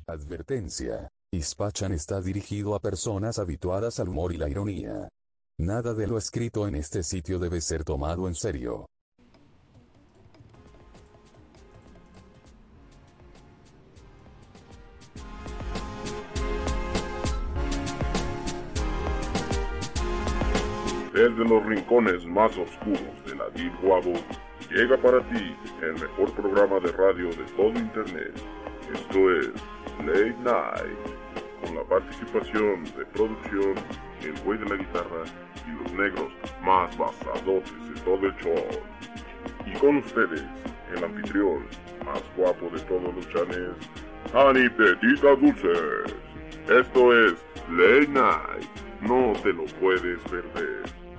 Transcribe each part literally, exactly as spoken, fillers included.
Advertencia. Ispachan está dirigido a personas habituadas al humor y la ironía. Nada de lo escrito en este sitio debe ser tomado en serio. Desde los rincones más oscuros de la Deep Web, llega para ti el mejor programa de radio de todo Internet. Esto es Late Night, con la participación de producción, el güey de la guitarra y los negros más basadotes de todo el show. Y con ustedes, el anfitrión más guapo de todos los chanes, Ani Petita Dulces. Esto es Late Night, no te lo puedes perder.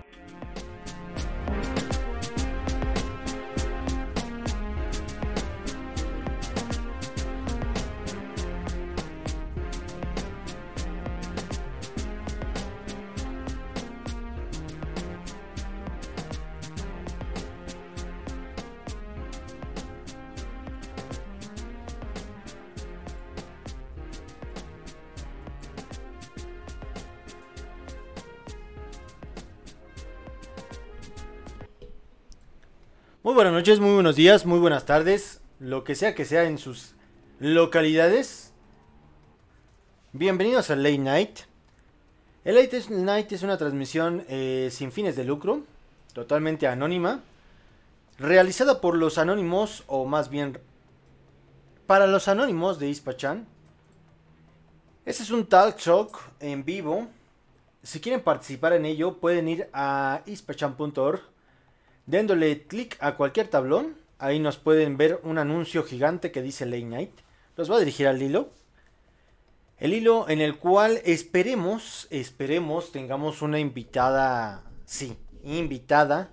Muy buenas noches, muy buenos días, muy buenas tardes, lo que sea que sea en sus localidades. Bienvenidos a Late Night. El Late Night es una transmisión eh, sin fines de lucro, totalmente anónima, realizada por los anónimos, o más bien para los anónimos de Ispachan. Este es un talk show en vivo. Si quieren participar en ello, pueden ir a ispachan punto org. Dándole clic a cualquier tablón, ahí nos pueden ver un anuncio gigante que dice Late Night. Los va a dirigir al hilo. El hilo en el cual esperemos, esperemos tengamos una invitada, sí, invitada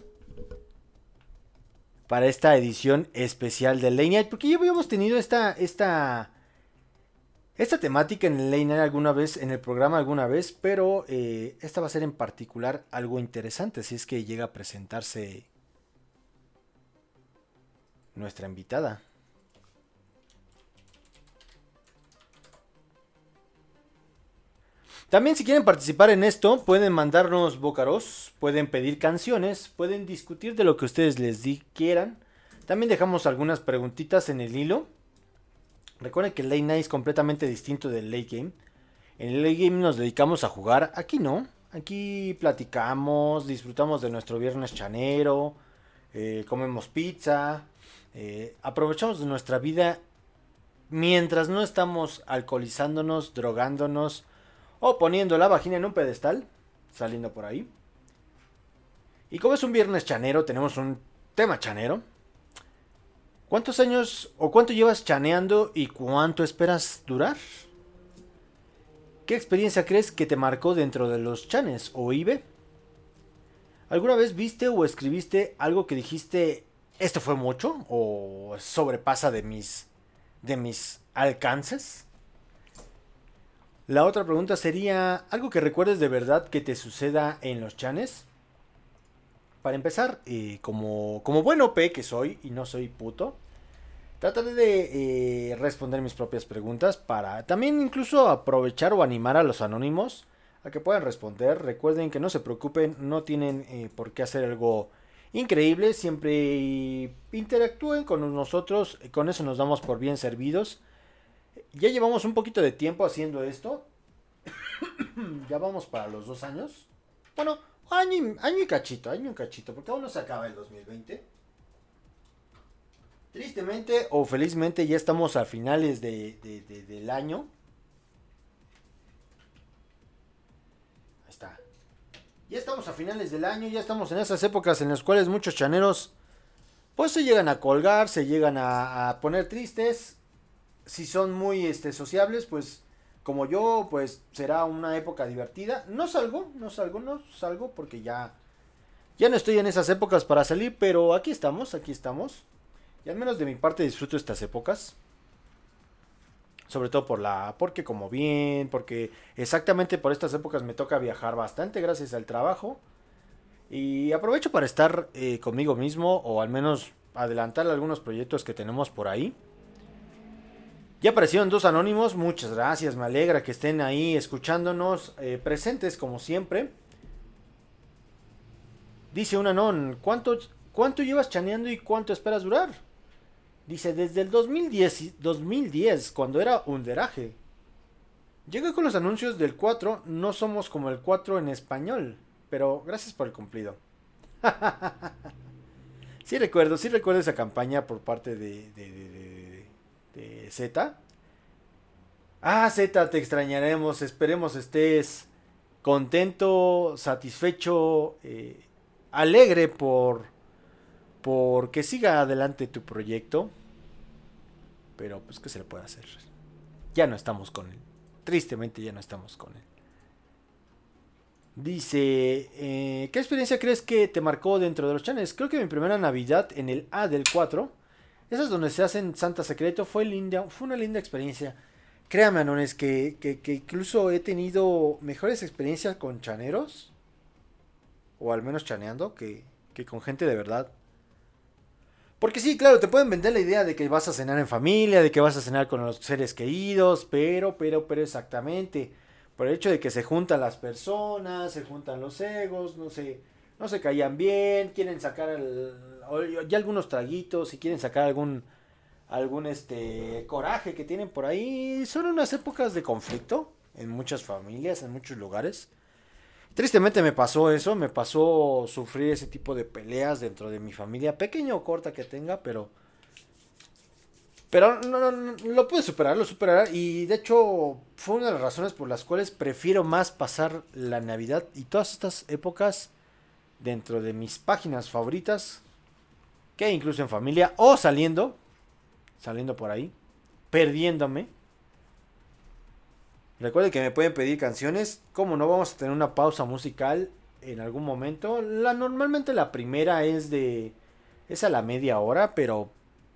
para esta edición especial de Late Night. Porque ya habíamos tenido esta, esta, esta temática en el Late Night alguna vez, en el programa alguna vez, pero eh, esta va a ser en particular algo interesante, si es que llega a presentarse nuestra invitada. También, si quieren participar en esto, pueden mandarnos bocaros, pueden pedir canciones, pueden discutir de lo que ustedes les di quieran. También dejamos algunas preguntitas en el hilo. Recuerden que el Late Night es completamente distinto del Late Game. En el Late Game nos dedicamos a jugar, aquí no. Aquí platicamos, disfrutamos de nuestro viernes chanero, eh, comemos pizza. Eh, aprovechamos de nuestra vida mientras no estamos alcoholizándonos, drogándonos o poniendo la vagina en un pedestal, saliendo por ahí. Y como es un viernes chanero, tenemos un tema chanero. ¿Cuántos años o cuánto llevas chaneando y cuánto esperas durar? ¿Qué experiencia crees que te marcó dentro de los chanes o I B? ¿Alguna vez viste o escribiste algo que dijiste: ¿esto fue mucho o sobrepasa de mis, de mis alcances? La otra pregunta sería: ¿algo que recuerdes de verdad que te suceda en los chanes? Para empezar, eh, como, como buen O P que soy y no soy puto, trataré de eh, responder mis propias preguntas para también incluso aprovechar o animar a los anónimos a que puedan responder. Recuerden que no se preocupen, no tienen eh, por qué hacer algo increíble, siempre interactúen con nosotros, con eso nos damos por bien servidos. Ya llevamos un poquito de tiempo haciendo esto. Ya vamos para los dos años. Bueno, año y, año y cachito, año y cachito, porque aún no se acaba el dos mil veinte. Tristemente o felizmente ya estamos a finales de, de, de, del año. Ahí está. Ya estamos a finales del año, ya estamos en esas épocas en las cuales muchos chaneros pues se llegan a colgar, se llegan a, a poner tristes. Si son muy este, sociables, pues como yo, pues será una época divertida. No salgo, no salgo, no salgo porque ya, ya no estoy en esas épocas para salir, pero aquí estamos, aquí estamos. Y al menos de mi parte disfruto estas épocas. Sobre todo por la, porque como bien, porque exactamente por estas épocas me toca viajar bastante gracias al trabajo. Y aprovecho para estar eh, conmigo mismo, o al menos adelantar algunos proyectos que tenemos por ahí. Ya aparecieron dos anónimos, muchas gracias, me alegra que estén ahí escuchándonos, eh, presentes como siempre. Dice un anón, ¿cuánto, ¿cuánto llevas chaneando y cuánto esperas durar? Dice, desde el dos mil diez, dos mil diez cuando era underage. Llegué con los anuncios del cuatro, no somos como el cuatro en español, pero gracias por el cumplido. Sí recuerdo, sí recuerdo esa campaña por parte de, de, de, de, de Z. Ah, Z, te extrañaremos, esperemos estés contento, satisfecho, eh, alegre por, por que siga adelante tu proyecto. Pero pues, ¿qué se le puede hacer? Ya no estamos con él. Tristemente ya no estamos con él. Dice, eh, ¿qué experiencia crees que te marcó dentro de los channels? Creo que mi primera Navidad en el A del cuatro, esas donde se hacen Santa Secreto, fue linda, fue una linda experiencia. Créame, anones, que, que, que incluso he tenido mejores experiencias con chaneros, o al menos chaneando, que, que con gente de verdad. Porque sí, claro, te pueden vender la idea de que vas a cenar en familia, de que vas a cenar con los seres queridos, pero, pero, pero exactamente, por el hecho de que se juntan las personas, se juntan los egos, no se, no se caían bien, quieren sacar el, ya algunos traguitos y quieren sacar algún, algún este coraje que tienen por ahí. Son unas épocas de conflicto en muchas familias, en muchos lugares. Tristemente me pasó eso, me pasó sufrir ese tipo de peleas dentro de mi familia, pequeña o corta que tenga, pero... Pero no, no, no, lo pude superar, lo superar, y de hecho fue una de las razones por las cuales prefiero más pasar la Navidad y todas estas épocas dentro de mis páginas favoritas, que incluso en familia, o saliendo, saliendo por ahí, perdiéndome. Recuerden que me pueden pedir canciones. Como no, vamos a tener una pausa musical en algún momento. La, normalmente la primera es de... es a la media hora, pero...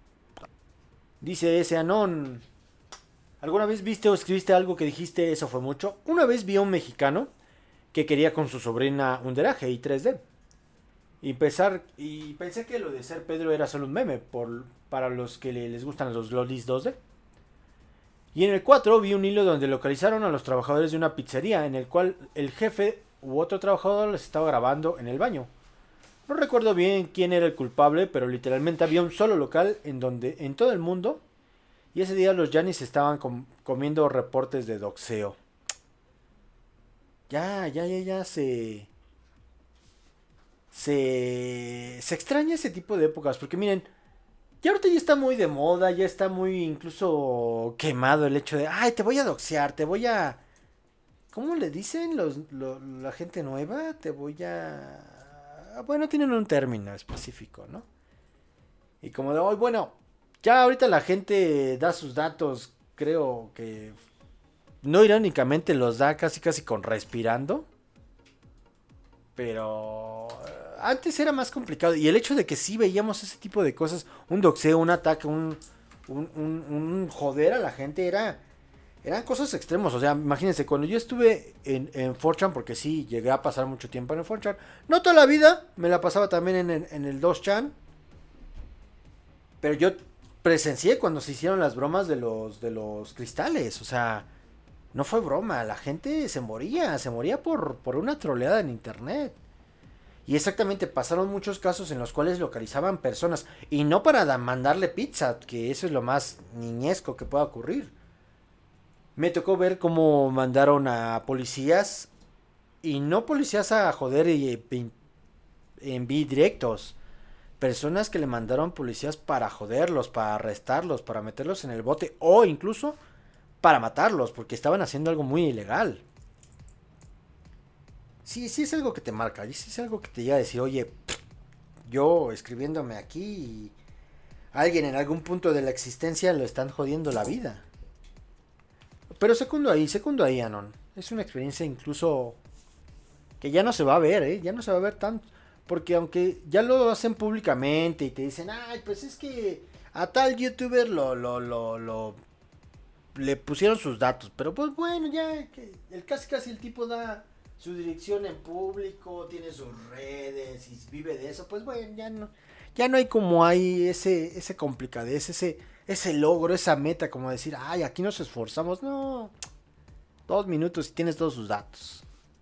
Dice ese anón, ¿alguna vez viste o escribiste algo que dijiste eso fue mucho? Una vez vi a un mexicano que quería con su sobrina underage y tres D. Y, pensar, y pensé que lo de ser Pedro era solo un meme por, para los que les gustan los lolis dos D. Y en el cuatro vi un hilo donde localizaron a los trabajadores de una pizzería, en el cual el jefe u otro trabajador les estaba grabando en el baño. No recuerdo bien quién era el culpable, pero literalmente había un solo local en donde en todo el mundo, y ese día los Yanis estaban com comiendo reportes de doxeo. Ya, ya, ya, ya se... Se... Se extraña ese tipo de épocas, porque miren... Ya ahorita ya está muy de moda, ya está muy incluso quemado el hecho de, ay, te voy a doxear, te voy a... ¿Cómo le dicen los, lo, la gente nueva? Te voy a... Bueno, tienen un término específico, ¿no? Y como de, oh, bueno, ya ahorita la gente da sus datos, creo que... No irónicamente los da casi casi con respirando. Pero... antes era más complicado. Y el hecho de que sí veíamos ese tipo de cosas, un doxeo, un ataque, un, un, un, un joder a la gente, era, eran cosas extremos. O sea, imagínense, cuando yo estuve en, en cuatro chan, porque sí, llegué a pasar mucho tiempo en el cuatro chan, no toda la vida, me la pasaba también en, en, en el dos chan. Pero yo presencié cuando se hicieron las bromas de los, de los cristales. O sea, no fue broma, la gente se moría, se moría por, por una troleada en internet. Y exactamente, pasaron muchos casos en los cuales localizaban personas. Y no para mandarle pizza, que eso es lo más niñesco que pueda ocurrir. Me tocó ver cómo mandaron a policías. Y no policías a joder y envíos directos. Personas que le mandaron policías para joderlos, para arrestarlos, para meterlos en el bote. O incluso para matarlos, porque estaban haciendo algo muy ilegal. Sí, sí es algo que te marca, sí es algo que te llega a decir, oye, yo escribiéndome aquí y alguien en algún punto de la existencia lo están jodiendo la vida. Pero segundo ahí, segundo ahí, Anon, es una experiencia incluso que ya no se va a ver, ¿eh? Ya no se va a ver tanto, porque aunque ya lo hacen públicamente y te dicen, ay, pues es que a tal youtuber lo, lo, lo, lo, le pusieron sus datos, pero pues bueno, ya, que el casi casi el tipo da... su dirección en público, tiene sus redes y vive de eso, pues bueno, ya no, ya no hay como hay ese, ese complicadez, ese, ese logro, esa meta, como decir, ay, aquí nos esforzamos. No, dos minutos y tienes todos sus datos.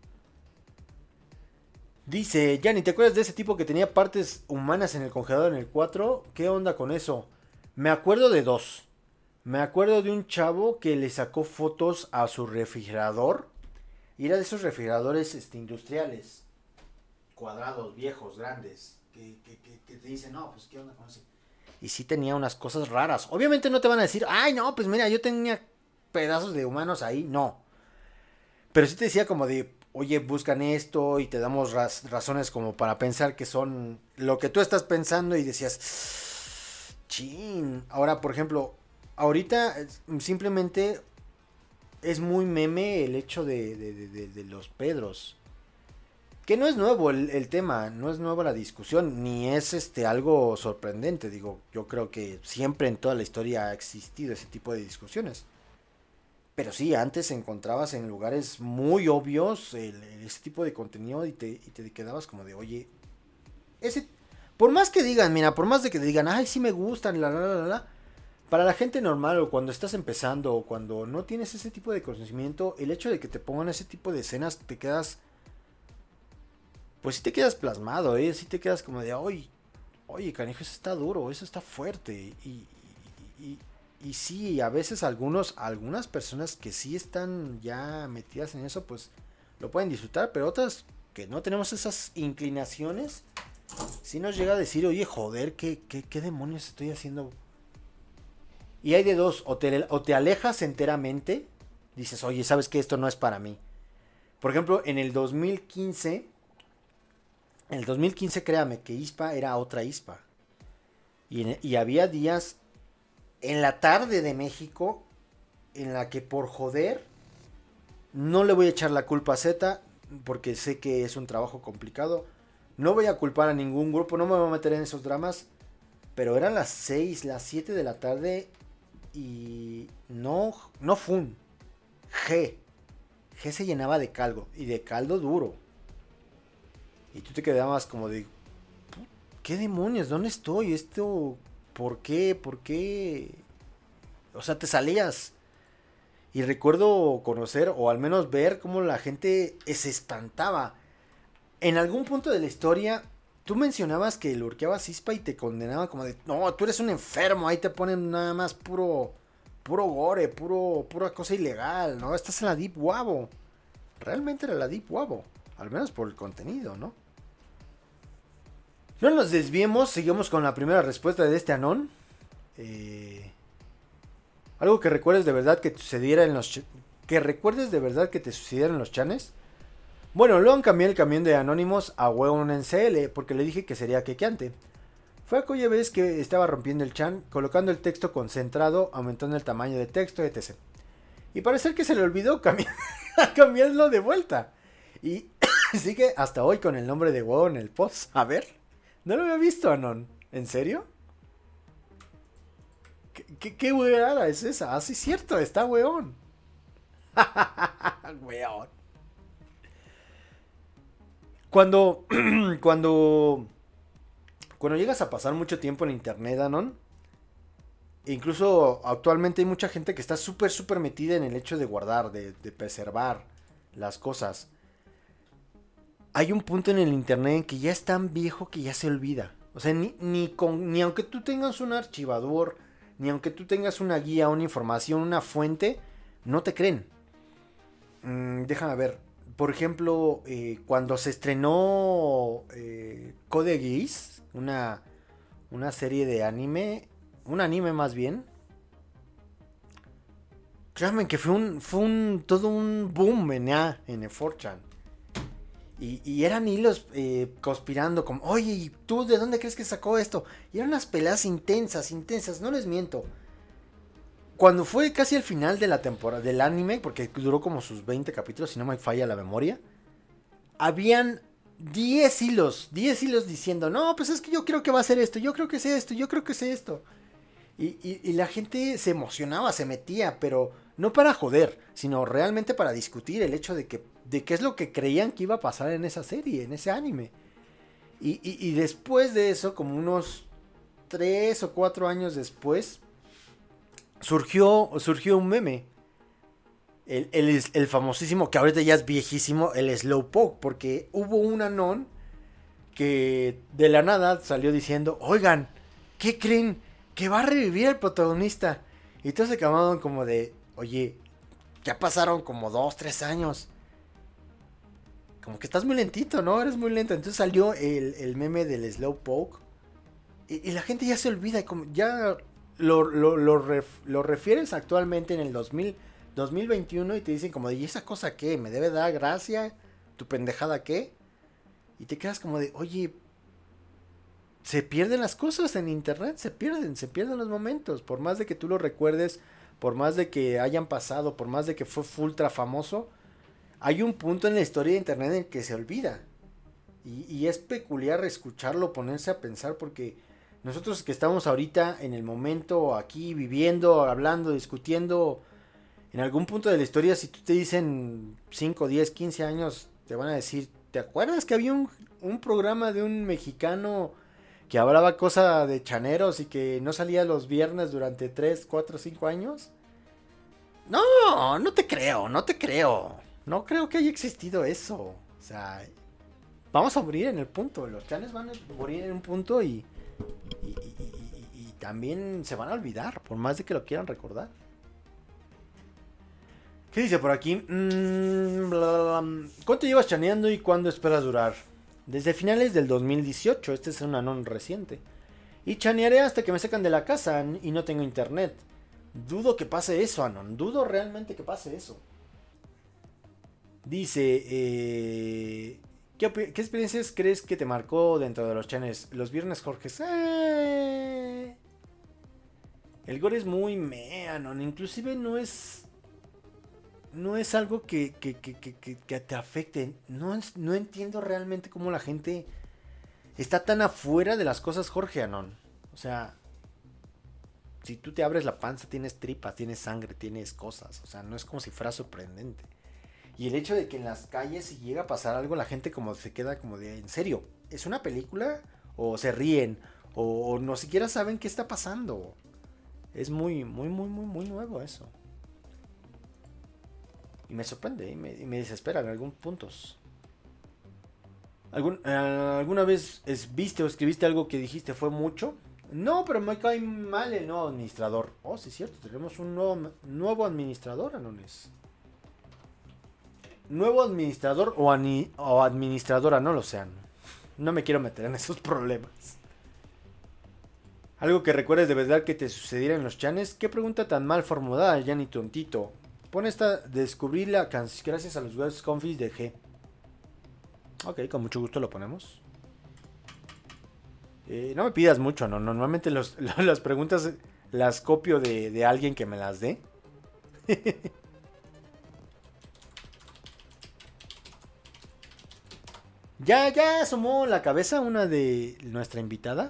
Dice, Yanni, ¿te acuerdas de ese tipo que tenía partes humanas en el congelador en el cuatro? ¿Qué onda con eso? Me acuerdo de dos. Me acuerdo de un chavo que le sacó fotos a su refrigerador. Y era de esos refrigeradores este, industriales. Cuadrados, viejos, grandes. Que, que, que, que te dicen, no, pues qué onda con eso. Y sí tenía unas cosas raras. Obviamente no te van a decir, ay, no, pues mira, yo tenía pedazos de humanos ahí. No. Pero sí te decía como de, oye, buscan esto y te damos raz- razones como para pensar que son lo que tú estás pensando y decías, chin. Ahora, por ejemplo, ahorita simplemente es muy meme el hecho de, de, de, de, de los Pedros. Que no es nuevo el, el tema, no es nueva la discusión, ni es este algo sorprendente. Digo, yo creo que siempre en toda la historia ha existido ese tipo de discusiones. Pero sí, antes encontrabas en lugares muy obvios el, ese tipo de contenido y te, y te quedabas como de, oye, ese, por más que digan, mira, por más de que te digan, ay, sí me gustan, la, la, la, la, la, para la gente normal o cuando estás empezando o cuando no tienes ese tipo de conocimiento, el hecho de que te pongan ese tipo de escenas te quedas, pues sí te quedas plasmado, ¿eh? Sí te quedas como de, oye, oye, canijo, eso está duro, eso está fuerte y... y, y Y sí, a veces algunos, algunas personas que sí están ya metidas en eso, pues lo pueden disfrutar, pero otras que no tenemos esas inclinaciones, sí nos llega a decir, oye, joder, ¿qué, qué, qué demonios estoy haciendo? Y hay de dos, o te, o te alejas enteramente, dices, oye, ¿sabes qué? Esto no es para mí. Por ejemplo, en el dos mil quince, en el dos mil quince, créame, que I S P A era otra I S P A. Y, y había días... en la tarde de México, en la que por joder, no le voy a echar la culpa a Z, porque sé que es un trabajo complicado, no voy a culpar a ningún grupo, no me voy a meter en esos dramas, pero eran las seis, las siete de la tarde y no, no fun, G, G se llenaba de caldo, y de caldo duro, y tú te quedabas como de, ¿qué demonios? ¿Dónde estoy? Esto... ¿Por qué? ¿Por qué? O sea, te salías. Y recuerdo conocer, o al menos ver, cómo la gente se espantaba. En algún punto de la historia, tú mencionabas que lo urqueabas I S P A y te condenaba como de, no, tú eres un enfermo, ahí te ponen nada más puro, puro gore, puro, pura cosa ilegal, ¿no? Estás en la Deep Wabo. Realmente era la Deep Wabo, al menos por el contenido, ¿no? No nos desviemos, seguimos con la primera respuesta de este Anon. Eh, algo que recuerdes de verdad que te sucediera en los... Ch- que recuerdes de verdad que te sucediera en los chanes. Bueno, luego cambié el camión de Anónimos a Hueón en C L porque le dije que sería quequeante. Fue aquella vez que estaba rompiendo el chan, colocando el texto concentrado, aumentando el tamaño de texto, etcétera. Y parece que se le olvidó cambi- cambiarlo de vuelta. Y sigue hasta hoy con el nombre de Hueón en el post. A ver... No lo había visto, Anon. ¿En serio? ¿Qué, qué, qué weada es esa? Ah, sí, es cierto, está weón. Weón. Cuando, cuando, cuando llegas a pasar mucho tiempo en internet, Anon, incluso actualmente hay mucha gente que está súper, súper metida en el hecho de guardar, de, de preservar las cosas. Hay un punto en el internet en que ya es tan viejo que ya se olvida. O sea, ni, ni, con, ni aunque tú tengas un archivador, ni aunque tú tengas una guía, una información, una fuente, no te creen. Mm, déjame ver. Por ejemplo, eh, cuando se estrenó eh, Code Geass, una, una serie de anime, un anime más bien. Créanme que fue un, fue un, todo un boom en, en cuatro chan. Y, y eran hilos eh, conspirando como, oye, ¿y tú de dónde crees que sacó esto? Y eran unas peleas intensas, intensas, no les miento. Cuando fue casi el final de la temporada del anime, porque duró como sus veinte capítulos, si no me falla la memoria, habían diez hilos, diez hilos diciendo, no, pues es que yo creo que va a ser esto, yo creo que es esto, yo creo que es esto. Y, y, y la gente se emocionaba, se metía, pero no para joder, sino realmente para discutir el hecho de que de qué es lo que creían que iba a pasar en esa serie, en ese anime. Y, y, y después de eso, como unos tres o cuatro años después, surgió, surgió un meme. El, el, el famosísimo, que ahorita ya es viejísimo, el Slowpoke. Porque hubo un Anon que de la nada salió diciendo, oigan, ¿qué creen? Que va a revivir el protagonista. Y todos se quedaron como de, oye, ya pasaron como dos, tres años. Como que estás muy lentito, ¿no? Eres muy lento. Entonces salió el, el meme del Slowpoke. Y, y la gente ya se olvida. Como ya lo, lo, lo, ref, lo refieres actualmente en el dos mil, dos mil veintiuno. Y te dicen como de, ¿y esa cosa qué? ¿Me debe dar gracia? ¿Tu pendejada qué? Y te quedas como de, oye, se pierden las cosas en internet. Se pierden, se pierden los momentos. Por más de que tú lo recuerdes, por más de que hayan pasado, por más de que fue ultra famoso, hay un punto en la historia de internet en que se olvida. Y, y es peculiar escucharlo, ponerse a pensar, porque nosotros que estamos ahorita en el momento, aquí viviendo, hablando, discutiendo, en algún punto de la historia, si tú te dicen cinco, diez, quince años, te van a decir, ¿te acuerdas que había un, un programa de un mexicano que hablaba cosa de chaneros y que no salía los viernes durante tres, cuatro, cinco años? No, no te creo, no te creo. No creo que haya existido eso. O sea, vamos a morir en el punto. Los chanes van a morir en un punto y, y, y, y, y también se van a olvidar, por más de que lo quieran recordar. ¿Qué dice por aquí? Mm, bla, bla, bla. ¿Cuánto llevas chaneando y cuándo esperas durar? Desde finales del dos mil dieciocho. Este es un anon reciente. Y chanearé hasta que me sacan de la casa y no tengo internet. Dudo que pase eso, anon. Dudo realmente que pase eso. Dice, eh, ¿qué, ¿qué experiencias crees que te marcó dentro de los chanes? Los viernes, Jorge. Eh, el gore es muy meh, ¿no? Inclusive no es... No es algo que, que, que, que, que te afecte. No, no entiendo realmente cómo la gente está tan afuera de las cosas, Jorge, Anon. O sea, si tú te abres la panza, tienes tripas, tienes sangre, tienes cosas. O sea, no es como si fuera sorprendente. Y el hecho de que en las calles, si llega a pasar algo, la gente como se queda como de, ¿en serio? ¿Es una película? O se ríen, o, o no siquiera saben qué está pasando. Es muy, muy, muy, muy, muy nuevo eso. Y me sorprende, y me, y me desespera en algunos puntos. ¿Algún, eh, ¿Alguna vez es, viste o escribiste algo que dijiste fue mucho? No, pero me cae mal el nuevo administrador. Oh, sí es cierto, tenemos un nuevo, nuevo administrador, Anones. Nuevo administrador o, ani, o administradora, no lo sean. No me quiero meter en esos problemas. Algo que recuerdes de verdad que te sucediera en los chanes. ¿Qué pregunta tan mal formulada, ya ni tontito? Pon esta, descubrí la canción gracias a los webs confis de G. Ok, con mucho gusto lo ponemos. Eh, no me pidas mucho, ¿no? Normalmente los, las preguntas las copio de, de alguien que me las dé. Ya, ya asomó la cabeza una de nuestra invitada.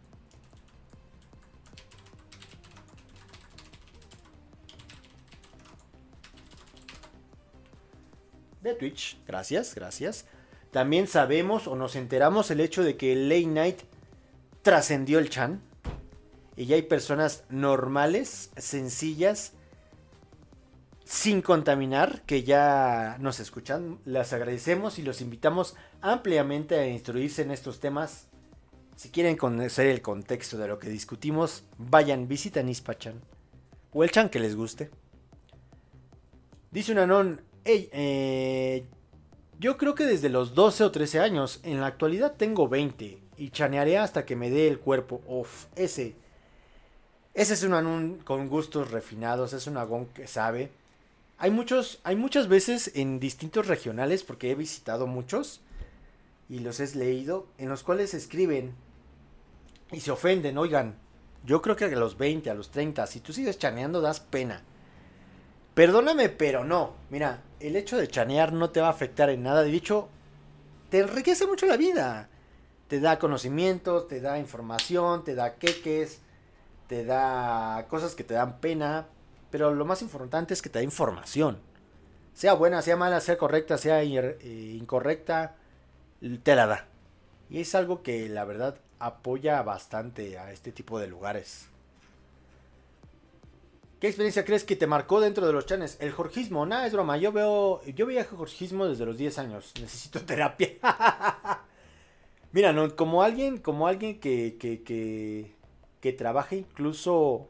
De Twitch, gracias, gracias. También sabemos o nos enteramos el hecho de que el Late Night trascendió el chan. Y ya hay personas normales, sencillas, sin contaminar, que ya nos escuchan. Las agradecemos y los invitamos ampliamente a instruirse en estos temas. Si quieren conocer el contexto de lo que discutimos, vayan, visiten Ispachan o el chan que les guste. Dice un anon, hey, eh, yo creo que desde los doce o trece años, en la actualidad tengo veinte y chanearé hasta que me dé el cuerpo. Uf, ese, ese es un anon con gustos refinados, es un agón que sabe. Hay muchos, hay muchas veces en distintos regionales, porque he visitado muchos y los he leído, en los cuales escriben y se ofenden. Oigan, yo creo que a los veinte, a los treinta, si tú sigues chaneando das pena. Perdóname, pero no. Mira, el hecho de chanear no te va a afectar en nada. De hecho, te enriquece mucho la vida. Te da conocimientos, te da información, te da queques, te da cosas que te dan pena. Pero lo más importante es que te da información. Sea buena, sea mala, sea correcta, sea incorrecta, te la da. Y es algo que la verdad apoya bastante a este tipo de lugares. ¿Qué experiencia crees que te marcó dentro de los chanes? El jorgismo, nada, es broma. Yo veo, yo veía jorgismo desde los diez años. Necesito terapia. Mira, no, como alguien, como alguien que, que, que, que trabaja incluso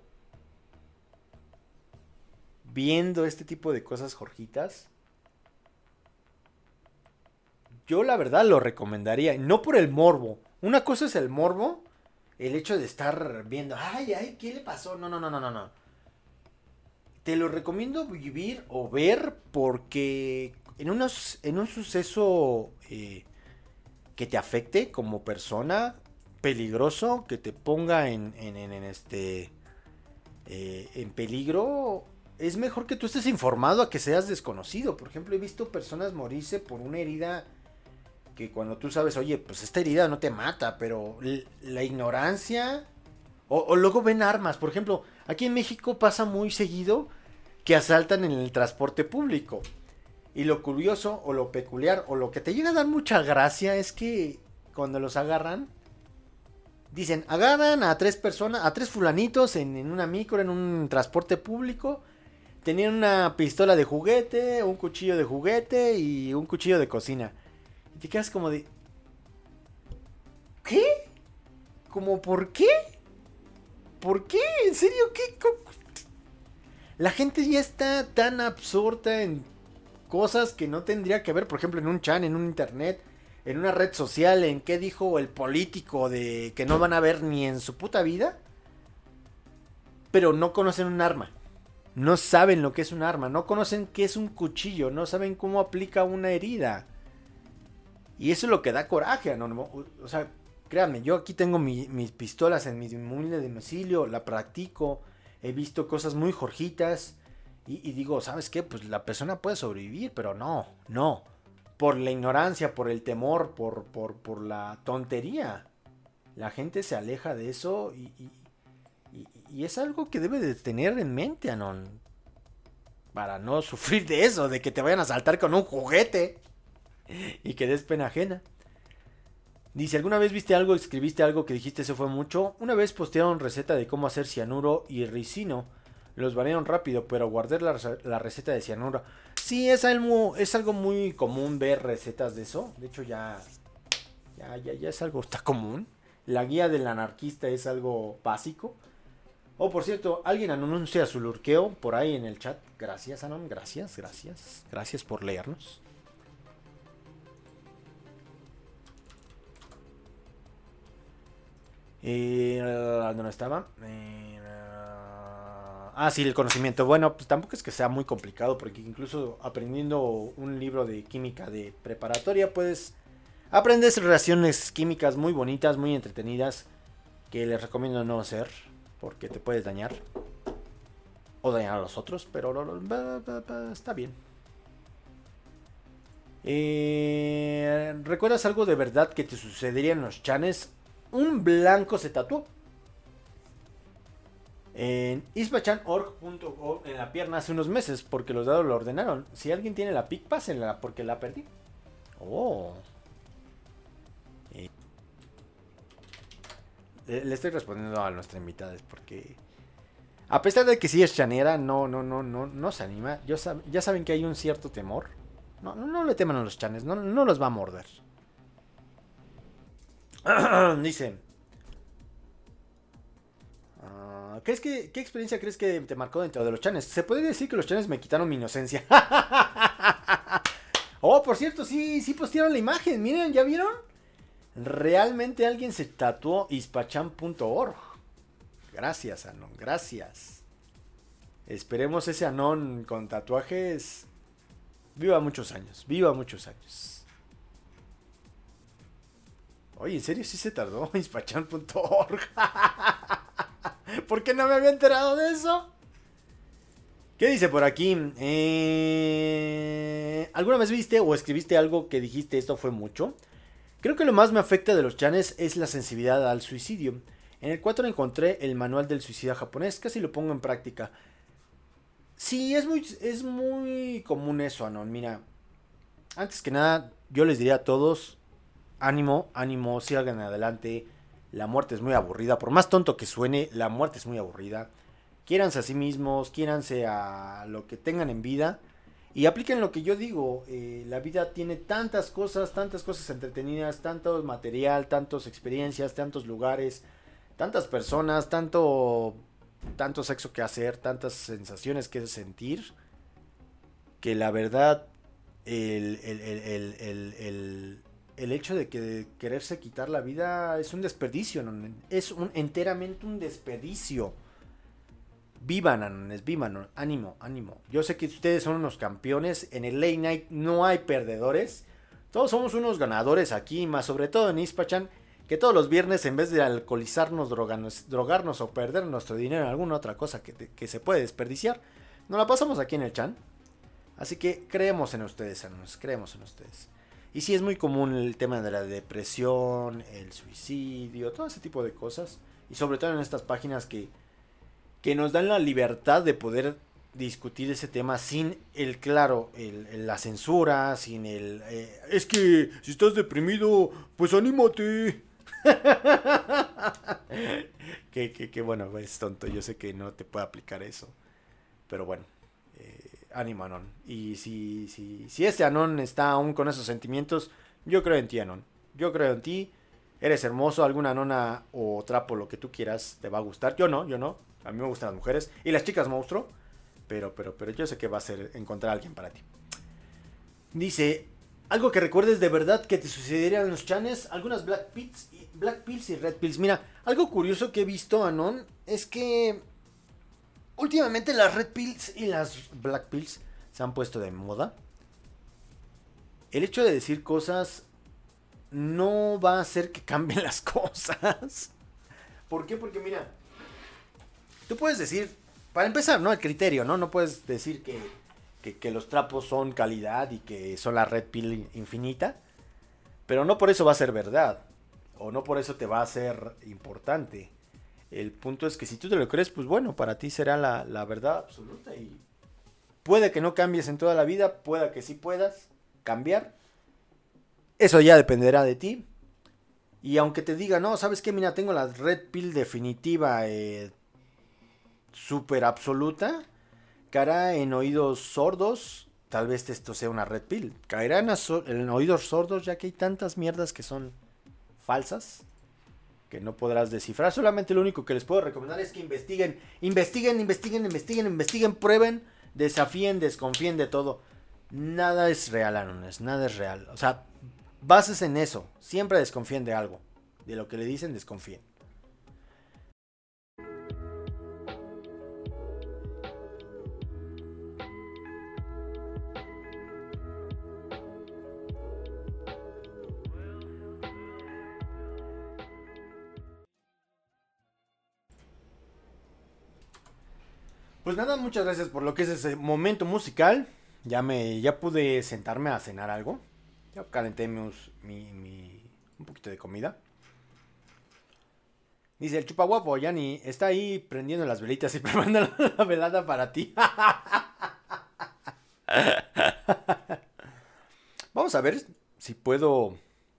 viendo este tipo de cosas jorjitas, yo la verdad lo recomendaría. No por el morbo. Una cosa es el morbo, el hecho de estar viendo, ay, ay, ¿qué le pasó? No, no, no, no, no, no. Te lo recomiendo vivir o ver porque en, unos, en un suceso eh, que te afecte como persona, peligroso, que te ponga en, en, en, en este eh, en peligro, es mejor que tú estés informado a que seas desconocido. Por ejemplo, he visto personas morirse por una herida que cuando tú sabes, oye, pues esta herida no te mata, pero la ignorancia... O, o luego ven armas. Por ejemplo, aquí en México pasa muy seguido que asaltan en el transporte público. Y lo curioso, o lo peculiar, o lo que te llega a dar mucha gracia es que cuando los agarran, dicen, agarran a tres personas, a tres fulanitos en, en una micro, en un transporte público. Tenían una pistola de juguete, un cuchillo de juguete y un cuchillo de cocina. Y te quedas como de... ¿Qué? ¿Cómo por qué? ¿Por qué? ¿En serio? ¿Qué? ¿Cómo? La gente ya está tan absorta en cosas que no tendría que ver. Por ejemplo, en un chat, en un internet, en una red social, en qué dijo el político de que no van a ver ni en su puta vida. Pero no conocen un arma. No saben lo que es un arma. No conocen qué es un cuchillo. No saben cómo aplica una herida. Y eso es lo que da coraje, ¿no? O sea, créanme, yo aquí tengo mi, mis pistolas en mi humilde domicilio, la practico, he visto cosas muy jorjitas y, y digo, ¿sabes qué? Pues la persona puede sobrevivir, pero no, no. Por la ignorancia, por el temor, por, por, por la tontería. La gente se aleja de eso y, y, y, y es algo que debe de tener en mente, Anon. Para no sufrir de eso, de que te vayan a asaltar con un juguete y que des pena ajena. Dice, ¿alguna vez viste algo, escribiste algo que dijiste se fue mucho? Una vez postearon receta de cómo hacer cianuro y ricino. Los banearon rápido, pero guardé la, la receta de cianuro. Sí, es algo, es algo muy común ver recetas de eso. De hecho, ya, ya, ya, ya es algo, está común. La guía del anarquista es algo básico. Oh, por cierto, alguien anuncia su lurqueo por ahí en el chat. Gracias, Anon, gracias, gracias. Gracias por leernos. Eh, ¿Dónde estaba? Eh, ah, sí, el conocimiento. Bueno, pues tampoco es que sea muy complicado, porque incluso aprendiendo un libro de química de preparatoria, puedes aprender reacciones químicas muy bonitas, muy entretenidas, que les recomiendo no hacer, porque te puedes dañar. O dañar a los otros, pero está bien. Eh, ¿Recuerdas algo de verdad que te sucedería en los chanes? Un blanco se tatuó en ispachan org punto org en la pierna hace unos meses porque los dados lo ordenaron. Si alguien tiene la pic, pásenla porque la perdí. Oh. Eh. Le, le estoy respondiendo a nuestra invitada porque a pesar de que sí es chanera, no, no, no, no, no se anima. Yo sab, ya saben que hay un cierto temor. No, no, no le teman a los chanes, no, no los va a morder. Dice, uh, ¿crees que, ¿qué experiencia crees que te marcó dentro de los chanes? Se puede decir que los chanes me quitaron mi inocencia. Oh, por cierto, sí, sí postearon la imagen. Miren, ¿ya vieron? Realmente alguien se tatuó ispachan punto org. Gracias, Anon, gracias. Esperemos ese Anon con tatuajes viva muchos años, viva muchos años. Oye, ¿en serio sí se tardó? ispachan punto org. ¿Por qué no me había enterado de eso? ¿Qué dice por aquí? Eh... ¿Alguna vez viste o escribiste algo que dijiste esto fue mucho? Creo que lo más me afecta de los chanes es la sensibilidad al suicidio. En el cuatro encontré el manual del suicida japonés, casi lo pongo en práctica. Sí, es muy, es muy común eso, Anon. Mira, antes que nada, yo les diría a todos... Ánimo, ánimo, sigan adelante. La muerte es muy aburrida. Por más tonto que suene, la muerte es muy aburrida. quiéranse a sí mismos, quiéranse a lo que tengan en vida y apliquen lo que yo digo. Eh, la vida tiene tantas cosas, tantas cosas entretenidas, tanto material, tantas experiencias, tantos lugares, tantas personas, tanto, tanto sexo que hacer, tantas sensaciones que sentir, que la verdad el, el, el, el, el, el, el hecho de que quererse quitar la vida es un desperdicio, ¿no? Es un, enteramente un desperdicio. Vivan, anones, vivan, ánimo, ánimo. Yo sé que ustedes son unos campeones. En el Late Night no hay perdedores. Todos somos unos ganadores aquí, más sobre todo en Ispachan, que todos los viernes, en vez de alcoholizarnos, drogarnos, drogarnos o perder nuestro dinero en alguna otra cosa que, que se puede desperdiciar, nos la pasamos aquí en el Chan. Así que creemos en ustedes, anones, creemos en ustedes. Y sí es muy común el tema de la depresión, el suicidio, todo ese tipo de cosas. Y sobre todo en estas páginas que... que nos dan la libertad de poder discutir ese tema sin el, claro, el, el, la censura, sin el... Eh, es que si estás deprimido, pues anímate. que, que, que bueno, es tonto, yo sé que no te puede aplicar eso. Pero bueno, eh, ánimo, Anon. Y si, si, si este Anon está aún con esos sentimientos, yo creo en ti, Anon. Yo creo en ti. Eres hermoso, alguna nona o trapo, lo que tú quieras, te va a gustar. Yo no, yo no. A mí me gustan las mujeres y las chicas monstruo. Pero, pero, pero yo sé que va a ser encontrar a alguien para ti. Dice, algo que recuerdes de verdad que te sucedería en los chanes. Algunas black pills, y, black pills y red pills. Mira, algo curioso que he visto, Anon, es que últimamente las red pills y las black pills se han puesto de moda. El hecho de decir cosas no va a hacer que cambien las cosas. ¿Por qué? Porque mira, tú puedes decir, para empezar, ¿no? El criterio, ¿no? No puedes decir que, que, que los trapos son calidad y que son la red pill infinita. Pero no por eso va a ser verdad. O no por eso te va a ser importante. El punto es que si tú te lo crees, pues bueno, para ti será la, la verdad absoluta. Y puede que no cambies en toda la vida, pueda que sí puedas cambiar. Eso ya dependerá de ti. Y aunque te diga, no, ¿sabes qué? Mira, tengo la red pill definitiva, eh, súper absoluta. Caerá en oídos sordos. Tal vez esto sea una red pill. Caerá en, en oídos sordos, ya que hay tantas mierdas que son falsas, que no podrás descifrar. Solamente lo único que les puedo recomendar es que investiguen. Investiguen, investiguen, investiguen, investiguen, prueben, desafíen, desconfíen de todo. Nada es real, Anones, nada es real. O sea, bases en eso. Siempre desconfíen de algo. De lo que le dicen, desconfíen. Pues nada, muchas gracias por lo que es ese momento musical. Ya me, ya pude sentarme a cenar algo. Ya calenté mi, mi, mi, un poquito de comida. Dice el chupaguapo, Yani, está ahí prendiendo las velitas y preparando la velada para ti. Vamos a ver si puedo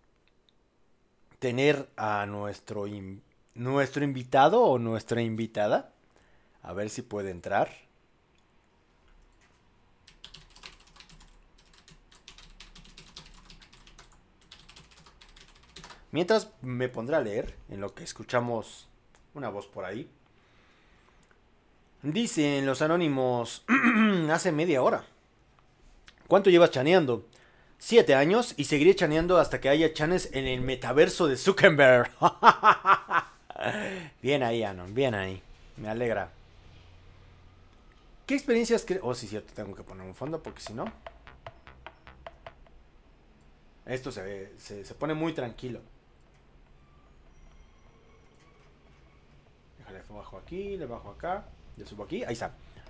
tener a nuestro, in, nuestro invitado o nuestra invitada. A ver si puede entrar. Mientras me pondré a leer en lo que escuchamos una voz por ahí. Dicen los anónimos, hace media hora. ¿Cuánto llevas chaneando? Siete años y seguiré chaneando hasta que haya chanes en el metaverso de Zuckerberg. Bien ahí, Anon, bien ahí. Me alegra. ¿Qué experiencias crees? Oh, sí, cierto, tengo que poner un fondo porque si no... Esto se, ve, se, se pone muy tranquilo. Déjale, le bajo aquí, le bajo acá, le subo aquí, ahí está.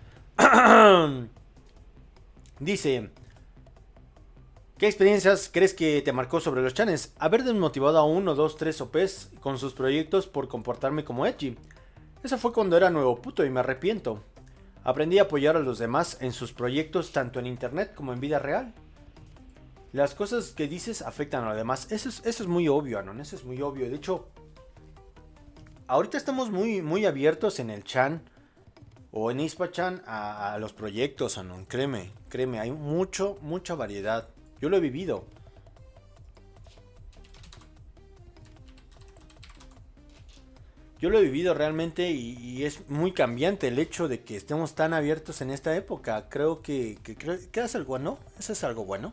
Dice... ¿Qué experiencias crees que te marcó sobre los chanes? Haber desmotivado a uno, dos, tres O Pes con sus proyectos por comportarme como edgy. Eso fue cuando era nuevo puto y me arrepiento. Aprendí a apoyar a los demás en sus proyectos tanto en internet como en vida real. Las cosas que dices afectan a los demás. Eso es, eso es muy obvio, Anon. Eso es muy obvio. De hecho, ahorita estamos muy, muy abiertos en el chan. o en Ispachan a, a los proyectos, Anon, créeme, créeme, hay mucho, mucha variedad. Yo lo he vivido. Yo lo he vivido realmente y, y es muy cambiante el hecho de que estemos tan abiertos en esta época. Creo que, que, creo, que es algo bueno, eso es algo bueno.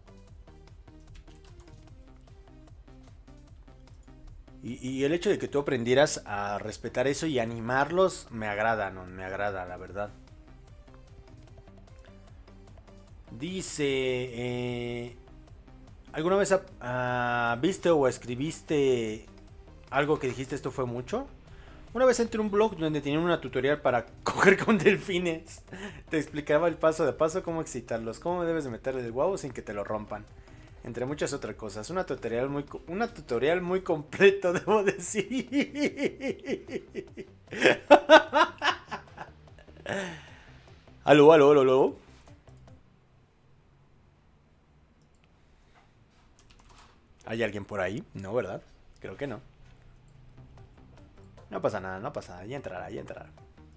Y, y el hecho de que tú aprendieras a respetar eso y animarlos me agrada, no, me agrada, la verdad. Dice, eh, ¿alguna vez uh, viste o escribiste algo que dijiste esto fue mucho? Una vez entré en un blog donde tenían una tutorial para coger con delfines. Te explicaba el paso de paso cómo excitarlos, cómo debes de meterle el huevo sin que te lo rompan. Entre muchas otras cosas. Una tutorial muy, una tutorial muy completo, debo decir. Aló, aló, aló, aló. ¿Hay alguien por ahí? No, ¿verdad? Creo que no. No pasa nada, no pasa nada. Ya entrará, ya entrará.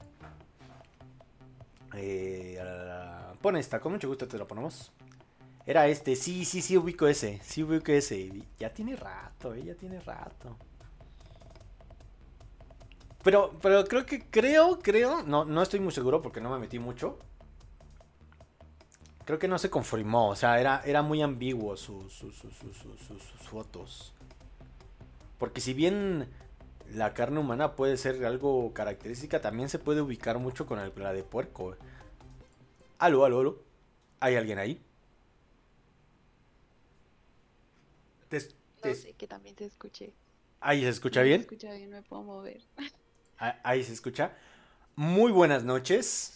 Eh, pon esta, con mucho gusto te lo ponemos. Era este, sí, sí, sí ubico ese. Sí ubico ese. Ya tiene rato, eh, ya tiene rato. Pero, pero creo que, creo, creo, no, no estoy muy seguro porque no me metí mucho. Creo que no se conformó, o sea, era, era muy ambiguo sus su, su, su, su, su, sus fotos. Porque si bien la carne humana puede ser algo característica, también se puede ubicar mucho con el, la de puerco. Aló, aló, aló. ¿Hay alguien ahí? Te, te... No sé, que también te escuché. ¿Ahí se escucha bien? Se escucha bien, me puedo mover. Ahí se escucha. Muy buenas noches.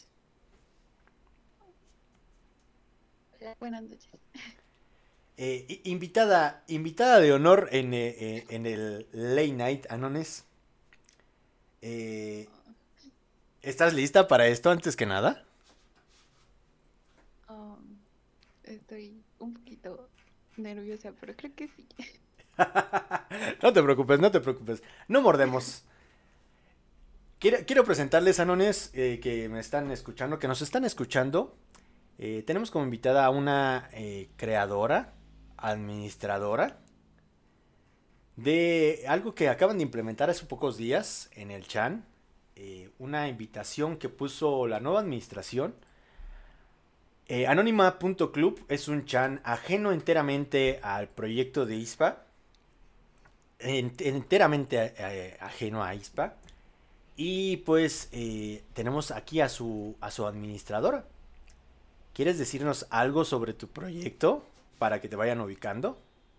Buenas noches. Eh, invitada, invitada de honor en, eh, en el Late Night Anones. Eh, ¿Estás lista para esto antes que nada? Um, estoy un poquito nerviosa, pero creo que sí. No te preocupes, no te preocupes. No mordemos. Quiero, quiero presentarles, Anones, eh, que me están escuchando, que nos están escuchando. Eh, tenemos como invitada a una eh, creadora, administradora de algo que acaban de implementar hace pocos días en el Chan. Eh, una invitación que puso la nueva administración. Eh, Anónima punto club es un Chan ajeno enteramente al proyecto de I S P A. En, enteramente eh, ajeno a I S P A. Y pues eh, tenemos aquí a su, a su administradora. ¿Quieres decirnos algo sobre tu proyecto para que te vayan ubicando?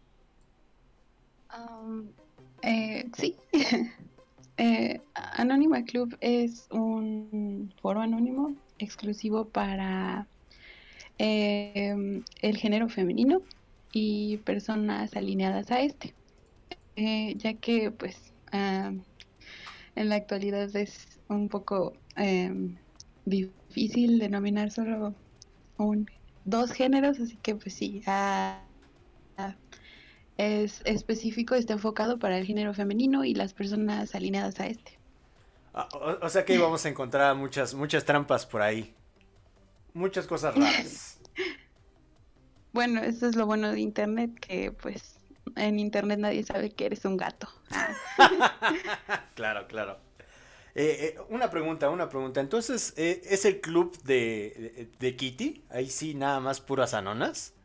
Um, eh, sí. eh, Anónima Club es un foro anónimo exclusivo para eh, el género femenino y personas alineadas a este. Eh, ya que, pues, uh, en la actualidad es un poco eh, difícil denominar solo un, dos géneros, así que pues sí, uh, uh, es específico, está enfocado para el género femenino y las personas alineadas a este. O, o sea que vamos a encontrar muchas, muchas trampas por ahí, muchas cosas raras. Bueno, eso es lo bueno de internet, que pues en internet nadie sabe que eres un gato. Claro, claro. Eh, eh, una pregunta, una pregunta. Entonces, eh, ¿es el club de, de, de Kitty? Ahí sí, nada más puras anonas.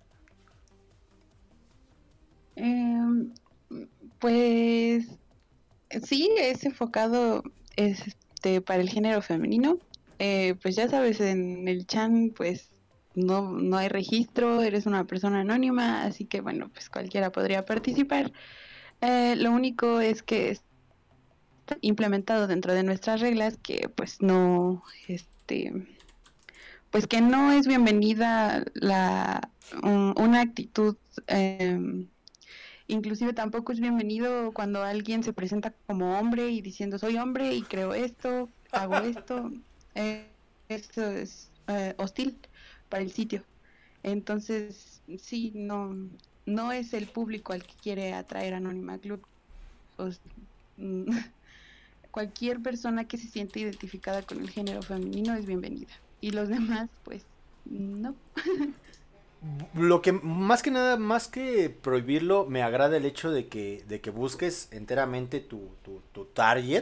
Eh, pues sí, es enfocado este, para el género femenino. Eh, pues ya sabes, en el Chan, pues no, no hay registro, eres una persona anónima, así que bueno, pues cualquiera podría participar. Eh, lo único es que es implementado dentro de nuestras reglas que pues no, este, pues que no es bienvenida la un, una actitud, eh, inclusive tampoco es bienvenido cuando alguien se presenta como hombre y diciendo soy hombre y creo esto, hago esto, eh, eso es eh, hostil para el sitio. Entonces sí, no, no es el público al que quiere atraer Anónima Club. Pues, cualquier persona que se siente identificada con el género femenino es bienvenida. Y los demás, pues, no. Lo que, más que nada, más que prohibirlo, me agrada el hecho de que, de que busques enteramente tu, tu, tu target.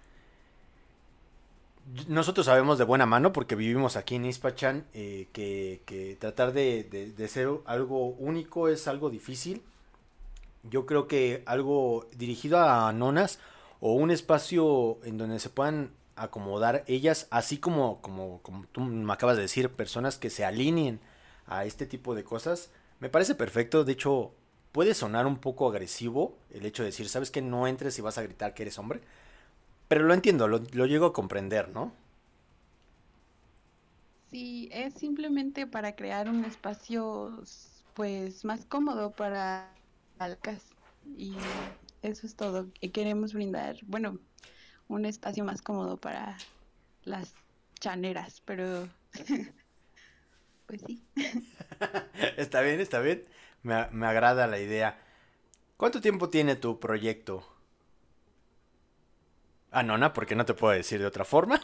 Nosotros sabemos de buena mano, porque vivimos aquí en Ispachan, eh, que, que tratar de, de, de ser algo único es algo difícil. Yo creo que algo dirigido a nonas o un espacio en donde se puedan acomodar ellas, así como, como, como tú me acabas de decir, personas que se alineen a este tipo de cosas, me parece perfecto. De hecho, puede sonar un poco agresivo el hecho de decir, ¿sabes qué? No entres y vas a gritar que eres hombre. Pero lo entiendo, lo, lo llego a comprender, ¿no? Sí, es simplemente para crear un espacio, pues, más cómodo para alcas. Y eso es todo. Y queremos brindar, bueno, un espacio más cómodo para las chaneras, pero pues sí. Está bien, está bien. Me, me agrada la idea. ¿Cuánto tiempo tiene tu proyecto? Ah, nona, porque no te puedo decir de otra forma.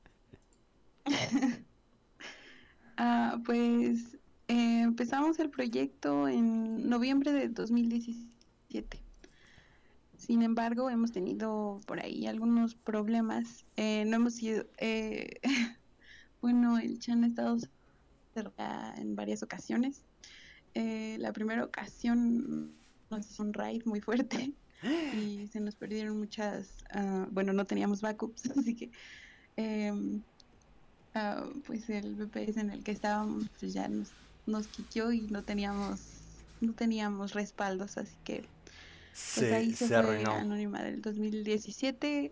Ah, pues eh, empezamos el proyecto en noviembre de dos mil diecisiete. Sin embargo, hemos tenido por ahí algunos problemas. Eh, no hemos sido, eh, bueno, el Chan ha estado cerrado en varias ocasiones. Eh, la primera ocasión nos hizo un raid muy fuerte y se nos perdieron muchas, uh, bueno, no teníamos backups, así que eh, uh, pues el V P S en el que estábamos pues ya nos, nos quiqueó y no teníamos, no teníamos respaldos, así que pues Se, ahí se se fue arruinó. Anónima del dos mil diecisiete,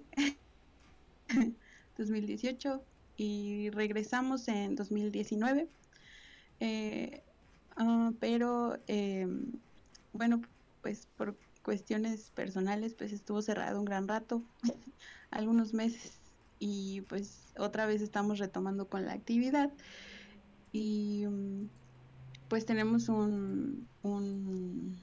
dos mil dieciocho y regresamos en dos mil diecinueve. Eh, uh, pero eh, bueno, pues por cuestiones personales pues estuvo cerrado un gran rato, algunos meses, y pues otra vez estamos retomando con la actividad y um, pues tenemos un, un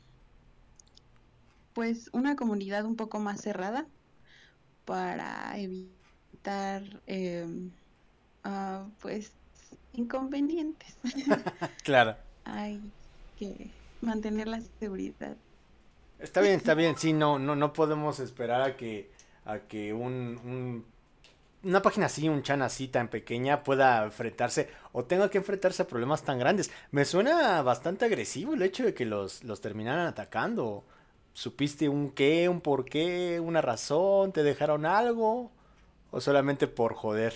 pues una comunidad un poco más cerrada para evitar eh, uh, pues inconvenientes. Claro. Hay que mantener la seguridad. Está bien, está bien. Sí, no, no, no podemos esperar a que, a que un, un- una página así, un chan así tan pequeña pueda enfrentarse o tenga que enfrentarse a problemas tan grandes. Me suena bastante agresivo el hecho de que los, los terminaran atacando. ¿Supiste un qué, un por qué, una razón? ¿Te dejaron algo? ¿O solamente por joder?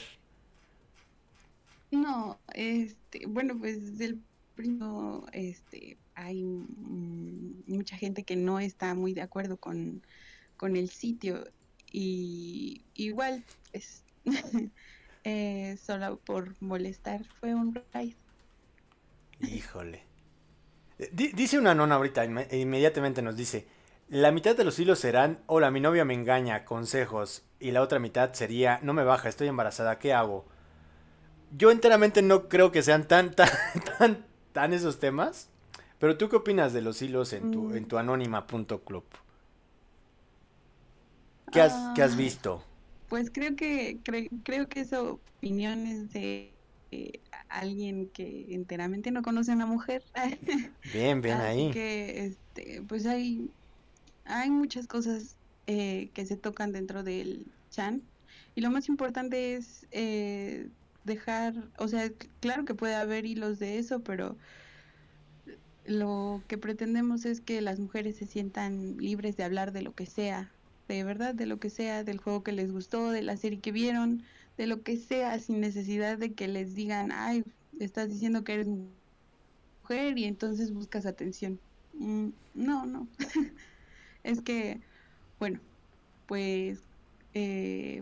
No, este, bueno, pues desde el principio, este, hay mm, mucha gente que no está muy de acuerdo con, con el sitio y igual, pues, eh, solo por molestar fue un raid. Híjole. Eh, di- dice una nona ahorita, inme- e inmediatamente nos dice, la mitad de los hilos serán, hola, mi novia me engaña, consejos, y la otra mitad sería, no me baja, estoy embarazada, ¿qué hago? Yo enteramente no creo que sean tan, tan, tan, tan esos temas, pero ¿tú qué opinas de los hilos en tu, en Mm, tu anónima punto club? ¿Qué has, qué has ah, visto? pues creo que cre- creo que esa opinión es de eh, alguien que enteramente no conoce a una mujer. Bien, bien Así ahí. que, este, pues hay, hay muchas cosas eh, que se tocan dentro del chan. Y lo más importante es eh, dejar, o sea, c- claro que puede haber hilos de eso, pero lo que pretendemos es que las mujeres se sientan libres de hablar de lo que sea, de verdad, de lo que sea, del juego que les gustó, de la serie que vieron, de lo que sea, sin necesidad de que les digan, ay, estás diciendo que eres mujer y entonces buscas atención. Mm, no, no. Es que, bueno, pues eh,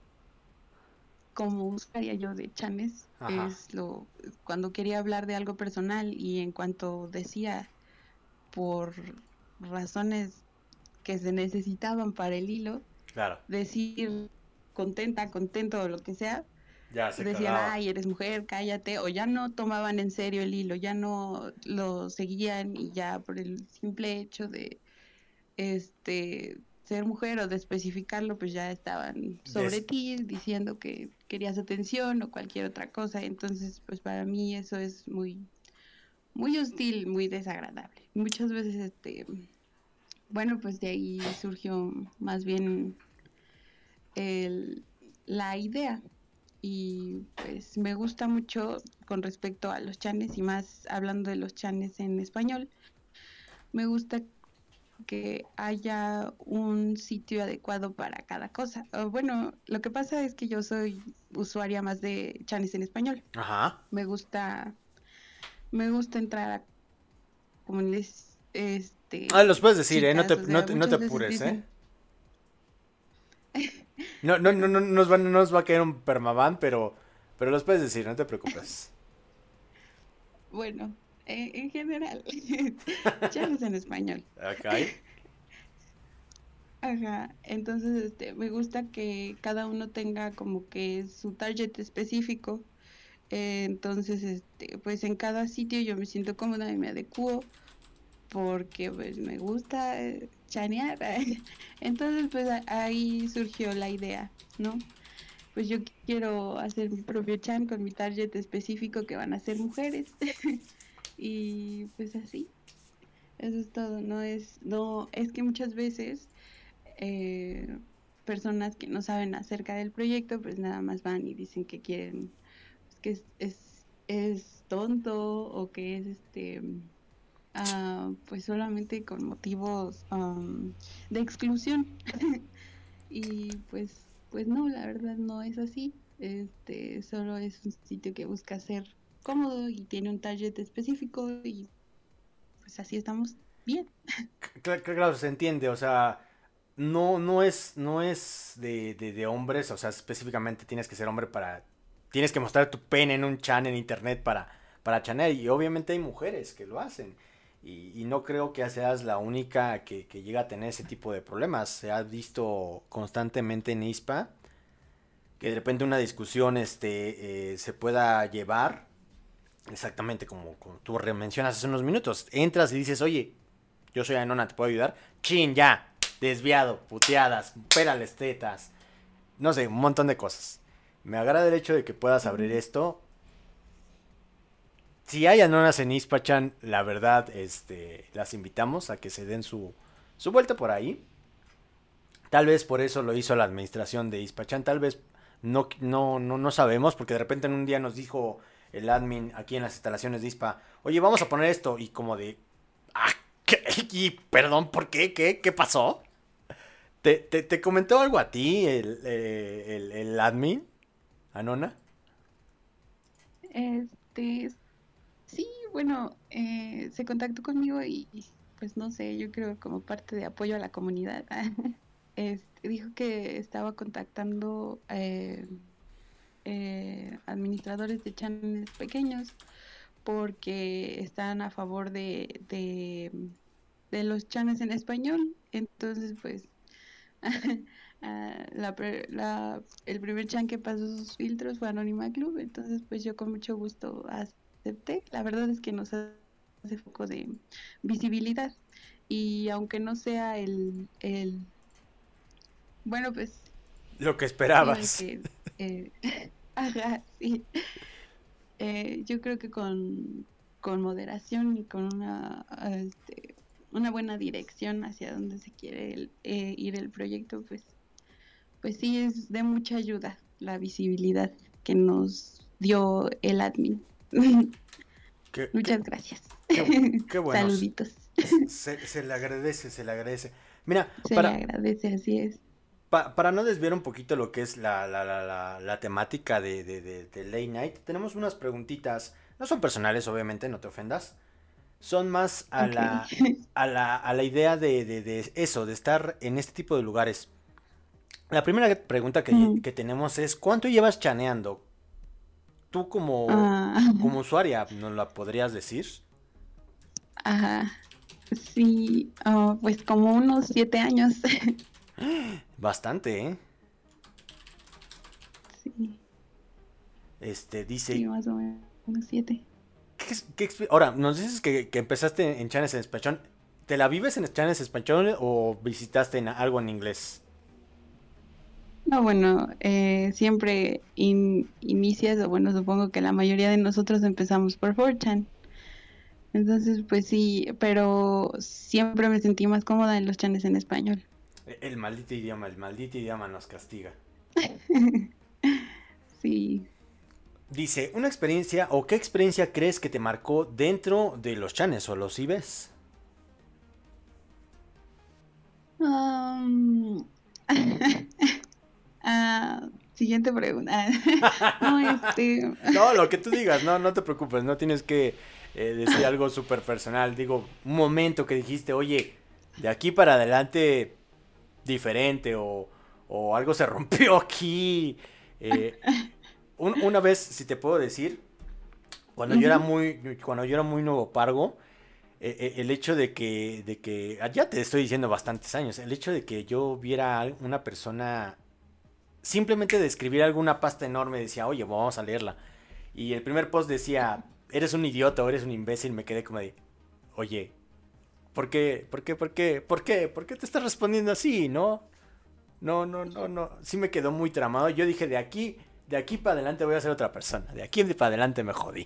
como usuaria yo de Chanes, Ajá. es lo cuando quería hablar de algo personal y en cuanto decía por razones que se necesitaban para el hilo, Claro. decir contenta, contento o lo que sea, Ya se decían, cagaba. ay, eres mujer, cállate, o ya no tomaban en serio el hilo, ya no lo seguían y ya por el simple hecho de este ser mujer o de especificarlo, pues ya estaban sobre Yes. ti diciendo que querías atención o cualquier otra cosa. Entonces, pues para mí eso es muy, muy hostil, muy desagradable. Muchas veces, este, bueno, pues de ahí surgió más bien el, la idea. Y pues me gusta mucho con respecto a los chanes y más hablando de los chanes en español. Me gusta que haya un sitio adecuado para cada cosa. O bueno, lo que pasa es que yo soy usuaria más de chanes en español. Ajá. Me gusta, me gusta entrar a comunidades, este, Ah, los puedes decir, ¿eh? No chicas, te, o no sea, te, no te muchas veces apures, ¿eh? dicen, No, no, no, bueno, no nos va, no nos va a caer un permaban, pero, pero los puedes decir, no te preocupes. bueno, eh, en general, chanes en español. Ok. Ajá, entonces este, me gusta que cada uno tenga como que su target específico. Eh, entonces, este, pues en cada sitio yo me siento cómoda y me adecuo porque pues me gusta eh, chanear. Entonces, pues a- ahí surgió la idea, ¿no? Pues yo quiero hacer mi propio chan con mi target específico que van a ser mujeres. Y pues así, eso es todo. No es, no, es que muchas veces eh, personas que no saben acerca del proyecto, pues nada más van y dicen que quieren, pues, que es, es, es tonto o que es este, ah, pues solamente con motivos am, de exclusión. Y pues, pues no, la verdad no es así. Este, solo es un sitio que busca ser cómodo y tiene un target específico y pues así estamos bien. Cla- Claro, se entiende, o sea, no, no es, no es de, de, de hombres, o sea, específicamente tienes que ser hombre para, tienes que mostrar tu pene en un chan en internet para, para chanear, y obviamente hay mujeres que lo hacen, y, y no creo que seas la única que, que llega a tener ese tipo de problemas. Se ha visto constantemente en ISPA que de repente una discusión este, eh, se pueda llevar, exactamente como, como tú mencionas hace unos minutos, entras y dices, oye, yo soy Anona, ¿te puedo ayudar? Chin, ya, desviado, puteadas, pérales tetas, no sé, un montón de cosas. Me agrada el hecho de que puedas abrir esto. Si hay Anonas en Ispachan, la verdad, este, las invitamos a que se den su, su vuelta por ahí. Tal vez por eso lo hizo la administración de Ispachan, tal vez no, no, no, no sabemos, porque de repente en un día nos dijo el admin aquí en las instalaciones de Ispa, oye, vamos a poner esto, y como de, ah, ¿qué? Y perdón, ¿por qué? ¿Qué? ¿Qué pasó? ¿Te, te, te comentó algo a ti el, eh, el, el admin, Anona? Este, sí, bueno, eh, se contactó conmigo y pues no sé, yo creo como parte de apoyo a la comunidad. Este, dijo que estaba contactando eh, eh, administradores de channels pequeños porque están a favor de, de, de los channels en español. Entonces, pues, ah, la, la, el primer chan que pasó sus filtros fue Anónima Club. Entonces, pues yo con mucho gusto acepté. La verdad es que nos hace foco de visibilidad. Y aunque no sea el, el bueno, pues Lo que iba a esperabas. decir, eh, ajá, sí. Eh, yo creo que con, con moderación y con una, este, una buena dirección hacia donde se quiere el, eh, ir el proyecto, pues, pues sí es de mucha ayuda la visibilidad que nos dio el admin. Qué, qué, Muchas gracias. qué, qué bueno. Saluditos. Se, se le agradece, se le agradece. Mira, Se le para, agradece, así es. Pa- para no desviar un poquito lo que es la, la, la, la, la temática de, de, de, de Late Night, tenemos unas preguntitas. No son personales, obviamente, no te ofendas. Son más a Ok. la, a la, a la idea de, de, de eso, de estar en este tipo de lugares. La primera pregunta que, Mm, que tenemos es, ¿cuánto llevas chaneando? Tú como, ah, como usuaria, ¿nos la podrías decir? ajá. Sí, ah, pues como unos siete años. Bastante, ¿eh? Sí, Este, sí, dice, más o menos siete. ¿qué, es- qué exp- ahora, nos dices que, que empezaste en Chanes en Español. ¿te la vives en chanes españoles o visitaste en algo en inglés? No, bueno, eh, siempre in- inicias, o bueno, supongo que la mayoría de nosotros empezamos por cuatro chan. Entonces, pues sí, pero siempre me sentí más cómoda en los chanes en español. El maldito idioma, el maldito idioma nos castiga. Sí. Dice, ¿una experiencia o qué experiencia crees que te marcó dentro de los chanes o los I B Es? Um, ah, siguiente pregunta. No, este... No, lo que tú digas, no, no te preocupes, no tienes que eh, decir algo súper personal. Digo, un momento que dijiste, oye, de aquí para adelante diferente o, o algo se rompió aquí. Eh, un- una vez, si te puedo decir, cuando yo era Ujú. muy, cuando yo era muy nuevo pargo, eh, eh, el hecho de que, de que, ah, ya te estoy diciendo bastantes años, el hecho de que yo viera a una persona, simplemente de escribir alguna pasta enorme, decía, oye, vamos a leerla. Y el primer post decía, eres un idiota o eres un imbécil, me quedé como de, oye, ¿por qué? ¿Por qué? ¿Por qué? ¿Por qué? ¿Por qué te estás respondiendo así? ¿No? No, no, no, no. Sí me quedó muy tramado. Yo dije, de aquí, de aquí para adelante voy a ser otra persona. De aquí para adelante me jodí.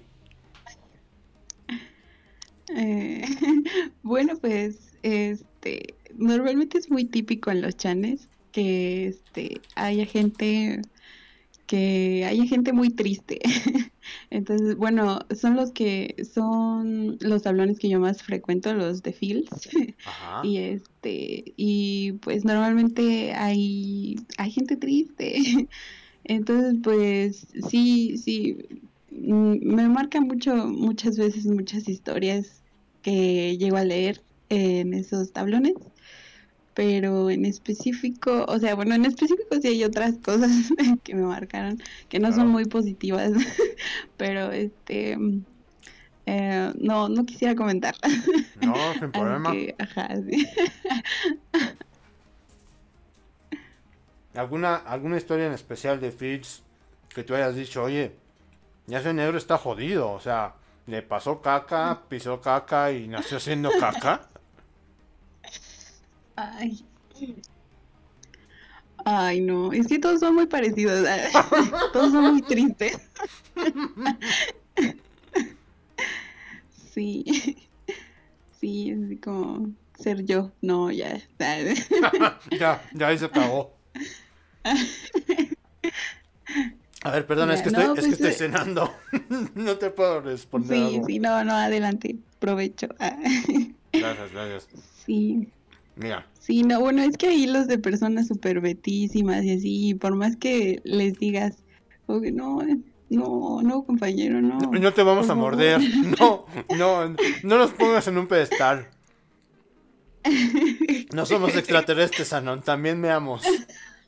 Eh, bueno, pues, este, normalmente es muy típico en los chanes que, este, haya gente, que haya gente muy triste. Entonces, bueno, son los que, son los tablones que yo más frecuento, los de Fields. Ajá. Y este, y pues normalmente hay, hay gente triste. Entonces, pues sí, sí, mm, me marca mucho, muchas veces, muchas historias que llego a leer en esos tablones, pero en específico, o sea, bueno, en específico sí hay otras cosas que me marcaron, que no son Claro. muy positivas, pero este, mm, eh, no, no quisiera comentar. No, sin Así problema. que, ajá, sí. ¿Alguna, alguna historia en especial de Fitz que tú hayas dicho, oye, ya ese negro está jodido? O sea, le pasó caca, pisó caca y nació siendo caca. Ay, ay, no, es que todos son muy parecidos, todos son muy tristes. Sí, sí, es así como ser yo, no, ya. Ya, ya ahí se cagó. A ver, perdona, es Ya, que estoy, no, es que pues estoy eh, cenando. No te puedo responder sí, algo. sí, no, no, adelante, provecho. Ah, Gracias, gracias. sí, Mira, sí, no, bueno, es que hay hilos de personas súper betísimas y así, y por más que les digas, como que no, no, no, compañero, no, no, no te vamos por a favor. morder. No, no, no nos pongas en un pedestal. No somos extraterrestres, Anon, también meamos.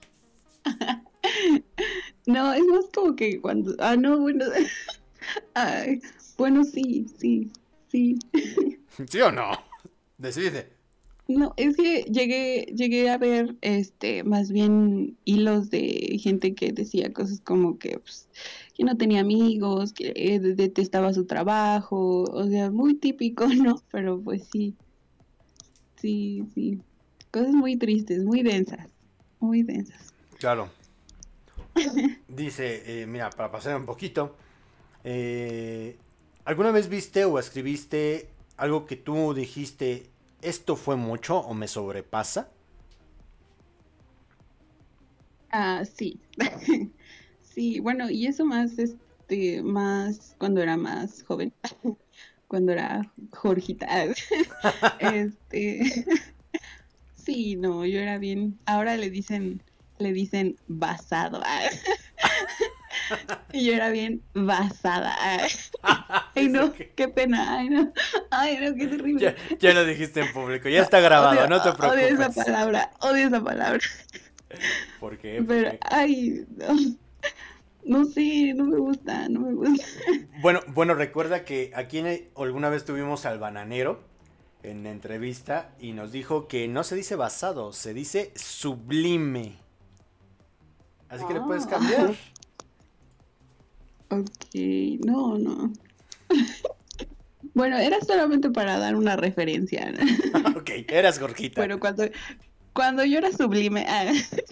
No, es más como que cuando, ah, no, bueno, ay, bueno, sí, sí, sí. ¿Sí o no? Decide. No, es que llegué, llegué a ver, este, más bien hilos de gente que decía cosas como que, pues, que no tenía amigos, que eh, de- detestaba su trabajo, o sea, muy típico, ¿no? Pero pues sí, sí, sí. Cosas muy tristes, muy densas, muy densas. Claro. Dice, eh, mira, para pasar un poquito. eh, ¿Alguna vez viste o escribiste algo que tú dijiste, esto fue mucho o me sobrepasa? Ah, sí. Sí, bueno, y eso más, este, más cuando era más joven, cuando era Jorgita. Este, sí, no, yo era bien. Ahora le dicen, le dicen basado. Y yo era bien basada. Ay, Dice no, que qué pena. Ay, no. Ay, no, qué terrible. ya, ya lo dijiste en público, ya No, está grabado, odio, no te odio esa preocupes. palabra, odio esa palabra. ¿Por qué? ¿Por Pero, qué? ay, no, no sé, no me gusta, no me gusta. Bueno, bueno, recuerda que aquí en- alguna vez tuvimos al bananero en entrevista y nos dijo que no se dice basado, se dice sublime. Así que le puedes cambiar. Ah, ok, no, no. Bueno, era solamente para dar una referencia, ¿no? Ok, eras Jorgita. Pero cuando, cuando yo era Sublime, ah,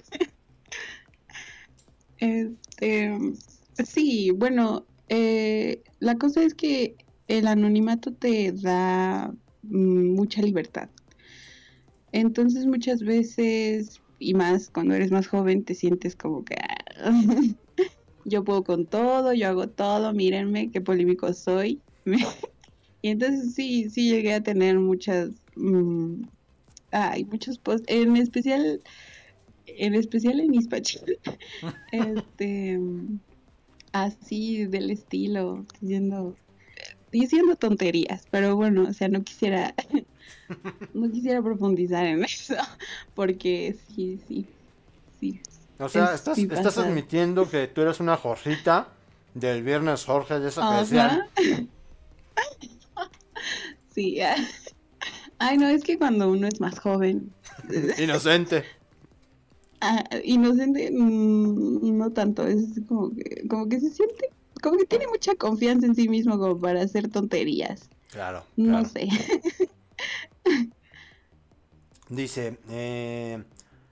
este, sí, bueno, eh, la cosa es que el anonimato te da mm, mucha libertad. Entonces muchas veces, y más cuando eres más joven, te sientes como que ah, yo puedo con todo, yo hago todo, mírenme qué polémico soy. Y entonces sí, sí llegué a tener muchas, mm, hay muchos posts, en especial, en especial en Ispachil, este, así del estilo, diciendo, diciendo tonterías, pero bueno, o sea, no quisiera, no quisiera profundizar en eso, porque sí, sí, sí, O sea, es, estás, sí estás pasa. admitiendo que tú eres una Jorgita del viernes Jorge, de eso que decían. Ajá, sí, ah. Ay, no, es que cuando uno es más joven, Inocente. ah, inocente, mm, no tanto, es como que, como que se siente, como que tiene mucha confianza en sí mismo como para hacer tonterías, Claro, no claro. sé. Dice, eh,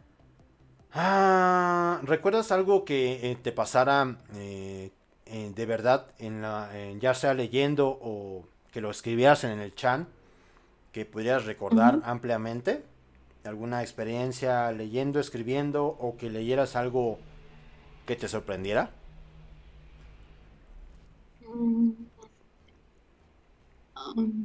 ah, ¿recuerdas algo que eh, te pasara eh, eh, de verdad, en la, en ya sea leyendo o que lo escribieras en el chat, que pudieras recordar Ujú. ampliamente? ¿Alguna experiencia leyendo, escribiendo o que leyeras algo que te sorprendiera? Mm, um,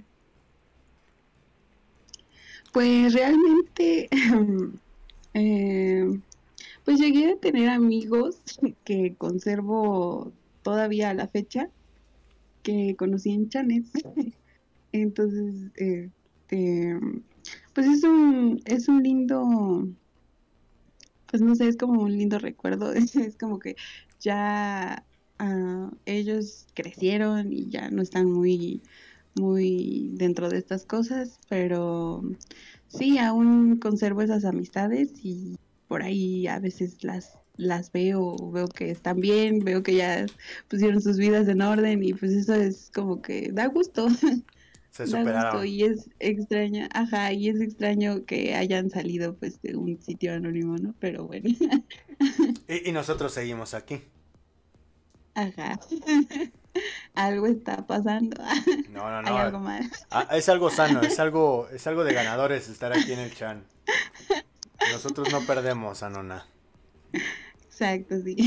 Pues realmente, eh, pues llegué a tener amigos que conservo todavía a la fecha, que conocí en Chanes. Entonces, este, pues es un, es un lindo, pues no sé, es como un lindo recuerdo. Es como que ya ah, ellos crecieron y ya no están muy, muy dentro de estas cosas, pero sí, aún conservo esas amistades y por ahí a veces las, las veo, veo que están bien, veo que ya pusieron sus vidas en orden y pues eso es como que da gusto. Se Da gusto superaron. y es extraño, ajá, y es extraño que hayan salido pues de un sitio anónimo, ¿no? Pero bueno, Y, y nosotros seguimos aquí. ajá, algo está pasando, No, no, hay no. algo más. Ah, es algo sano, es algo, es algo de ganadores estar aquí en el chan. Nosotros no perdemos, Anona. Exacto, sí.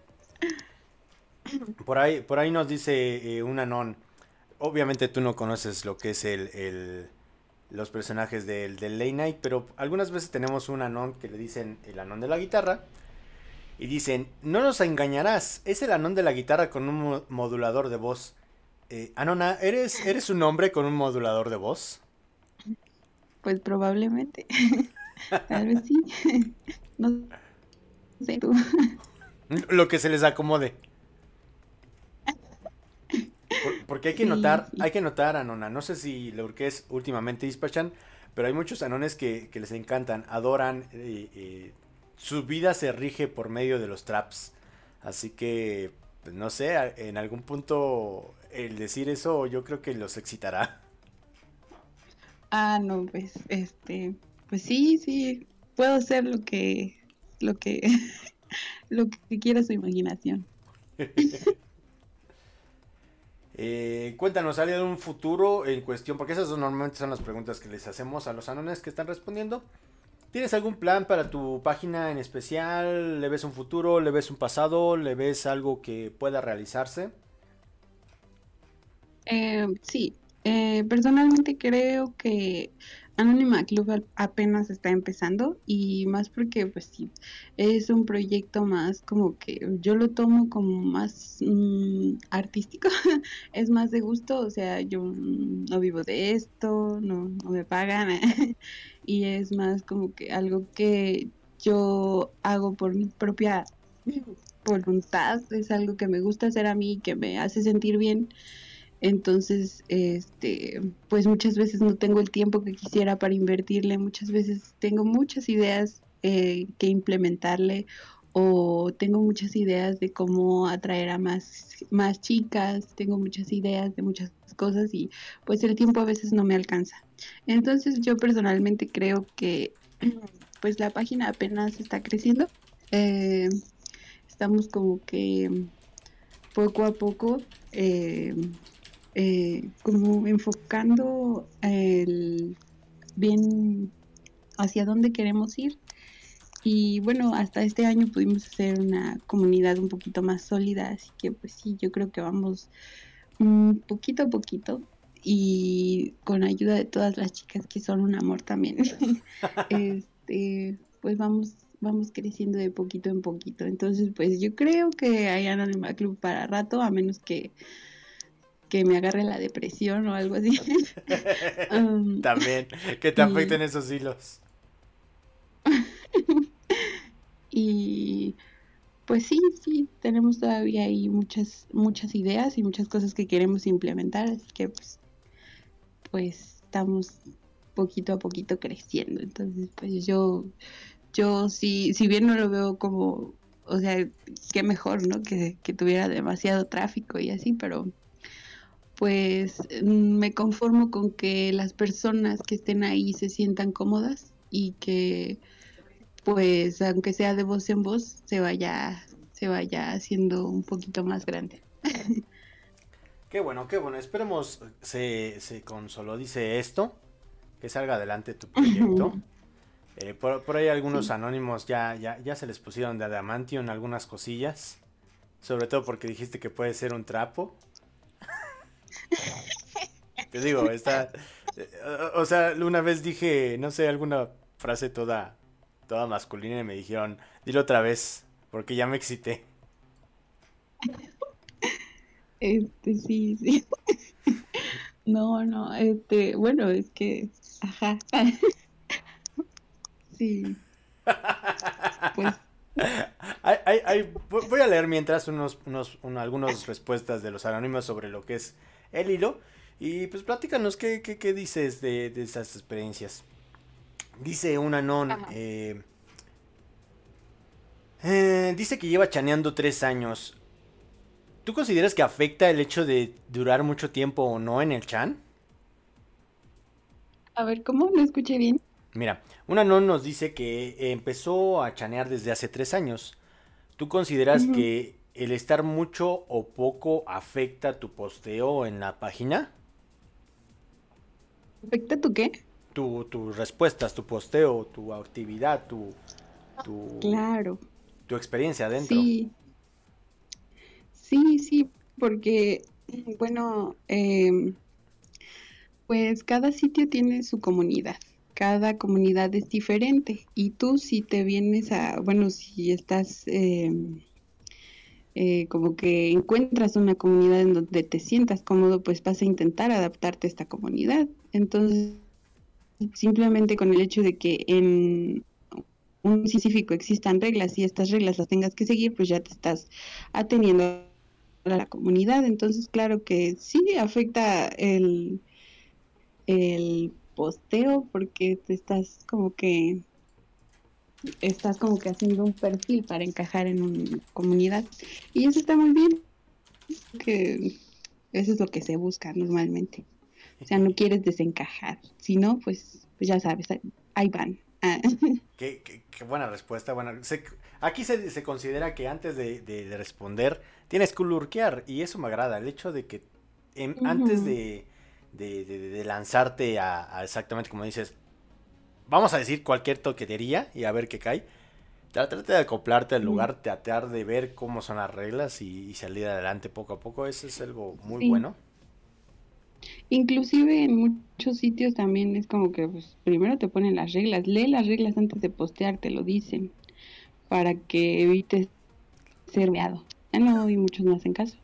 Por ahí, por ahí nos dice eh, un Anon. Obviamente tú no conoces lo que es el, el- los personajes del, del Late Night, pero algunas veces tenemos un Anon que le dicen el Anon de la guitarra. Y dicen, no nos engañarás, es el Anon de la guitarra con un mo- modulador de voz. Eh, Anona, ¿eres, ¿eres un hombre con un modulador de voz? Pues probablemente, tal vez sí, no sé tú. Lo que se les acomode. Por- porque hay que Sí, notar, sí. hay que notar, Anona, no sé si lo que es últimamente Dispatchan, pero hay muchos anones que, que les encantan, adoran, eh, eh, su vida se rige por medio de los traps. Así que, pues, no sé, a- en algún punto el decir eso yo creo que los excitará. Ah, no, pues, este, pues sí, sí, puedo hacer lo que, lo que, lo que quiera su imaginación. Eh, cuéntanos, ¿hay algún futuro en cuestión? Porque esas son- normalmente son las preguntas que les hacemos a los anones que están respondiendo. ¿Tienes algún plan para tu página en especial? ¿Le ves un futuro? ¿Le ves un pasado? ¿Le ves algo que pueda realizarse? Eh, sí, eh, personalmente creo que Anonyma Club al- apenas está empezando y más porque pues sí, es un proyecto más como que yo lo tomo como más mm, artístico, es más de gusto, o sea, yo mm, no vivo de esto, no, no me pagan y es más como que algo que yo hago por mi propia voluntad, es algo que me gusta hacer a mí, que me hace sentir bien. Entonces, este, pues muchas veces no tengo el tiempo que quisiera para invertirle, muchas veces tengo muchas ideas eh, que implementarle o tengo muchas ideas de cómo atraer a más, más chicas, tengo muchas ideas de muchas cosas y pues el tiempo a veces no me alcanza. Entonces yo personalmente creo que pues la página apenas está creciendo. Eh, estamos como que poco a poco eh, eh, como enfocando el bien hacia dónde queremos ir. Y bueno, hasta este año pudimos hacer una comunidad un poquito más sólida, así que pues sí, yo creo que vamos um, poquito a poquito y con ayuda de todas las chicas que son un amor también, este, pues vamos, vamos creciendo de poquito en poquito. Entonces pues yo creo que hay Anónima Club para rato, a menos que, que me agarre la depresión o algo así. um, También, que te y... afecten esos hilos. Y pues sí, sí, tenemos todavía ahí muchas, muchas ideas y muchas cosas que queremos implementar, así que pues, pues estamos poquito a poquito creciendo. Entonces, pues yo, yo sí, si bien no lo veo como, o sea, qué mejor, ¿no? Que, que tuviera demasiado tráfico y así, pero pues me conformo con que las personas que estén ahí se sientan cómodas y que pues aunque sea de voz en voz, se vaya, se vaya haciendo un poquito más grande. Qué bueno, qué bueno. Esperemos se, se consolide esto, que salga adelante tu proyecto. Eh, por, por ahí algunos sí. anónimos ya, ya, ya se les pusieron de adamantium algunas cosillas. Sobre todo porque dijiste que puede ser un trapo. Te digo, está... O sea, una vez dije, no sé, alguna frase toda... toda masculina y me dijeron, dilo otra vez, porque ya me excité. Este, sí, sí. No, no, este, bueno, es que, ajá. Sí. Pues. Hay, hay, hay, voy a leer mientras unos, unos, un, algunas respuestas de los anónimos sobre lo que es el hilo. Y pues platícanos qué, qué, qué dices de, de esas experiencias. Dice un anón, eh, eh, dice que lleva chaneando tres años. ¿Tú consideras que afecta el hecho de durar mucho tiempo o no en el chan? A ver, ¿cómo? No escuché bien. Mira, un anón nos dice que empezó a chanear desde hace tres años. ¿Tú consideras uh-huh. que el estar mucho o poco afecta tu posteo en la página? ¿Afecta tu qué? Tu, tus respuestas, tu posteo, tu actividad, tu, tu, claro. tu experiencia adentro. Sí, sí, sí, porque, bueno, eh, pues cada sitio tiene su comunidad. Cada comunidad es diferente y tú si te vienes a, bueno, si estás eh, eh, como que encuentras una comunidad en donde te sientas cómodo, pues vas a intentar adaptarte a esta comunidad. Entonces, simplemente con el hecho de que en un específico existan reglas y estas reglas las tengas que seguir, pues ya te estás ateniendo a la comunidad. Entonces, claro que sí afecta el, el posteo porque te estás como que estás como que haciendo un perfil para encajar en una comunidad y eso está muy bien, que eso es lo que se busca normalmente. O sea, no quieres desencajar, si no, pues, pues ya sabes, ahí van. Ah. Qué, qué, qué buena respuesta. Buena. Se, aquí se, se considera que antes de, de, de responder tienes que lurkear y eso me agrada, el hecho de que en, uh-huh. antes de De, de, de lanzarte a, a exactamente como dices, vamos a decir cualquier toquetería y a ver qué cae. Trata de acoplarte al lugar, mm. tratar de ver cómo son las reglas y, y salir adelante poco a poco. Eso es algo muy sí. bueno. Inclusive en muchos sitios también es como que pues, primero te ponen las reglas, lee las reglas antes de postear, te lo dicen, para que evites ser veado. Ya no hay muchos más en caso.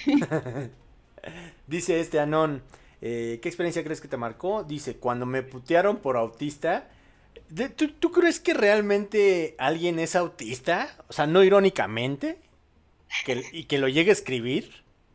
Dice este anón, Eh, ¿qué experiencia crees que te marcó? Dice, cuando me putearon por autista. De, ¿tú, ¿Tú crees que realmente alguien es autista? O sea, no irónicamente. Que, ¿Y que lo llegue a escribir?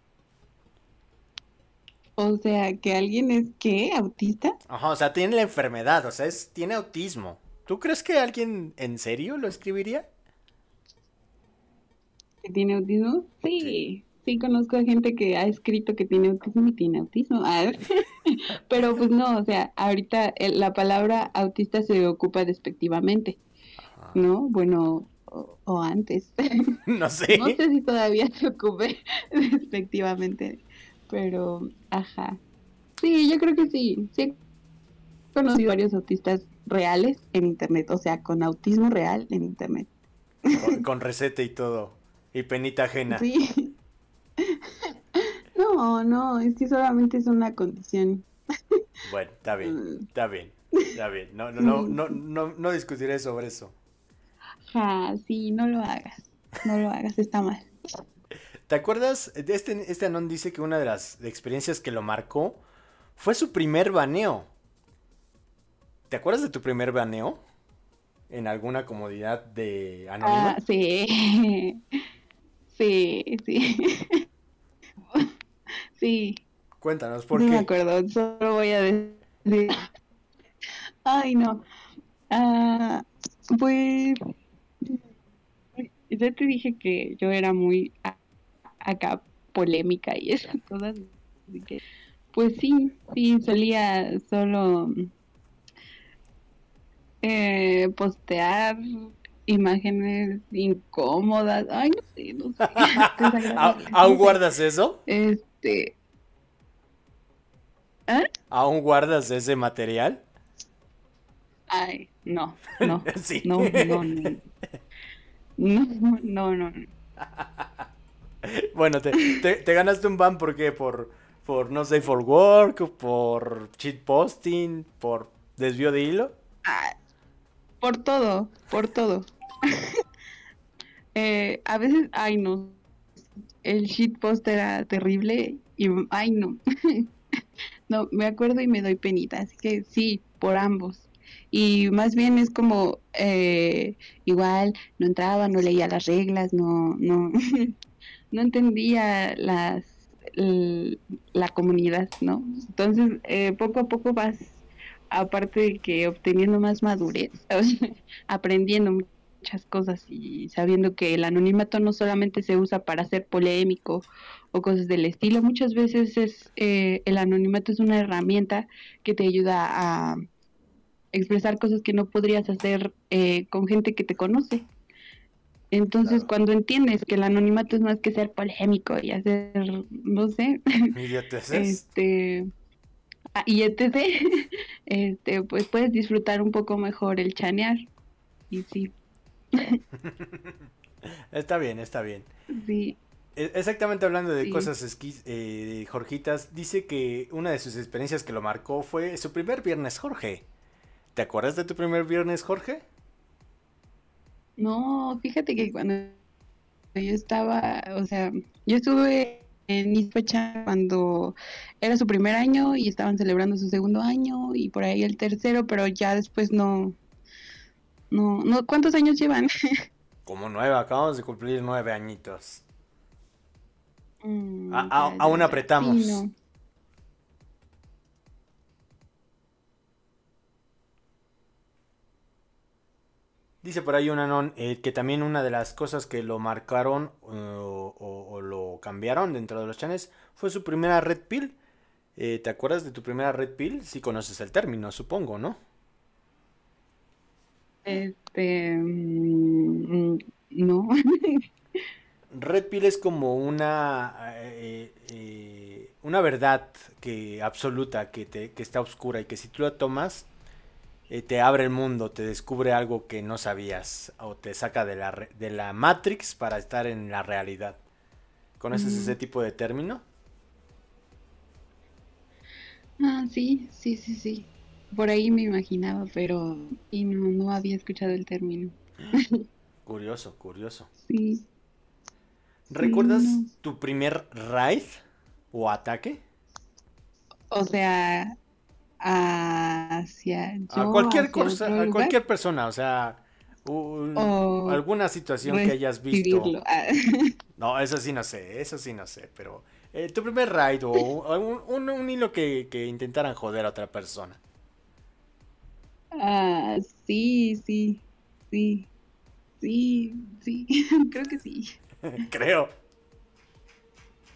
O sea, ¿que alguien es qué? ¿Autista? Ajá, o sea, tiene la enfermedad, o sea, es, tiene autismo. ¿Tú crees que alguien en serio lo escribiría? ¿Que tiene autismo? Sí, sí, sí conozco a gente que ha escrito que tiene autismo y tiene autismo. Ah, pero pues no, o sea, ahorita el- la palabra autista se ocupa despectivamente, Ajá. ¿no? Bueno, o, o antes. No sé. No sé si todavía se ocupe despectivamente, pero ajá. Sí, yo creo que sí. Sí he conocido varios autistas reales en internet, o sea, con autismo real en internet. Con, con receta y todo. Y penita ajena. Sí. No, no, es que solamente es una condición. Bueno, está bien. Mm, Está bien. Está bien. No, no, no, Sí, no, sí. no, no discutiré sobre eso. Ja, sí, no lo hagas. No lo hagas, está mal. ¿Te acuerdas? De Este, este Anón dice que una de las experiencias que lo marcó fue su primer baneo. ¿Te acuerdas de tu primer baneo? ¿En alguna comodidad de Ah, anónima? sí. Sí, sí. Sí, Cuéntanos, sí ¿por me qué? acuerdo. Solo voy a decir. Ay, no. Ah, pues ya te dije que yo era muy a- acá polémica y esas cosas. Así que, pues sí, sí, solía solo eh, postear imágenes incómodas. Ay, no sé, no sé, ¿A- desagradables, ¿Aún no sé. guardas eso? Este, ¿ah? ¿Aún guardas ese material? Ay, no, no, Sí. no, no, no, no, no, no, no. Bueno, te, te, te ganaste un ban, ¿por qué? Por, por no safe for work, por cheat posting, por desvío de hilo. Ah, por todo, por todo. Eh, a veces, ay, no, el shitpost era terrible y, ay, no, no, me acuerdo y me doy penita, así que sí, por ambos. Y más bien es como, eh, igual, no entraba, no leía las reglas, no, no, no entendía las, l- la comunidad, ¿no? Entonces, eh, poco a poco vas, aparte de que obteniendo más madurez, o sea, aprendiendo muchas cosas y sabiendo que el anonimato no solamente se usa para ser polémico o cosas del estilo, muchas veces es eh, el anonimato es una herramienta que te ayuda a expresar cosas que no podrías hacer eh, con gente que te conoce. Entonces, Claro. cuando entiendes que el anonimato es más que ser polémico y hacer, no sé, ¿Idioteces? este, ah, y etcétera, este, pues puedes disfrutar un poco mejor el chanear. Y sí, Está bien, está bien. sí, E- Exactamente hablando de sí. cosas esquis, eh, Jorgitas, dice que una de sus experiencias que lo marcó fue su primer viernes, Jorge. ¿Te acuerdas de tu primer viernes, Jorge? No, fíjate que cuando yo estaba, o sea, yo estuve en Ispacha cuando era su primer año y estaban celebrando su segundo año y por ahí el tercero, pero ya después no, no, no, ¿cuántos años llevan? Como nueve, acabamos de cumplir nueve añitos. A- Mm, a- ya, ya, aún ya. Sí, apretamos. no. Dice por ahí un anón eh, que también una de las cosas que lo marcaron eh, o, o- o lo cambiaron dentro de los chanes fue su primera red pill. Eh, ¿te acuerdas de tu primera red pill? Sí conoces el término, supongo, ¿no? Este, mm, no. Red pill es como una eh, eh, una verdad que absoluta que te que está oscura y que si tú la tomas eh, te abre el mundo, te descubre algo que no sabías o te saca de la re- de la Matrix para estar en la realidad. ¿Conoces ese Mm, tipo de término? ah, sí, sí, sí, sí. Por ahí me imaginaba, pero y no, no había escuchado el término. Curioso, curioso. Sí, sí, ¿Recuerdas no. tu primer raid o ataque? O sea, hacia A yo, cualquier hacia cosa, otro a lugar cualquier persona, o sea, un- o alguna situación que hayas visto. recibirlo. Ah, No, eso sí no sé, eso sí no sé, pero eh, tu primer raid o un, un- un hilo que, que intentaran joder a otra persona. ah, sí, sí, sí, sí, sí, creo que sí. Creo.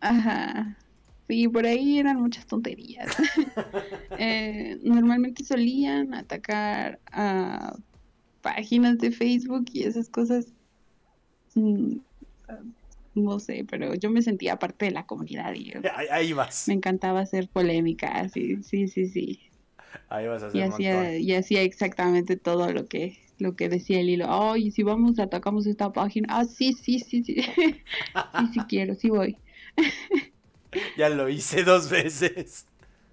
Ajá. Sí, por ahí eran muchas tonterías. Eh, normalmente solían atacar a páginas de Facebook y esas cosas. mm, No sé, pero yo me sentía parte de la comunidad y yo- Ahí, ahí vas. me encantaba hacer polémica, sí, sí, sí, sí. Ahí vas a Y hacer un montón. hacía, y hacía exactamente todo lo que, lo que decía el hilo. Ay, si vamos, atacamos esta página. Ah, sí, sí, sí, sí. Sí, sí quiero, sí voy. Ya lo hice dos veces.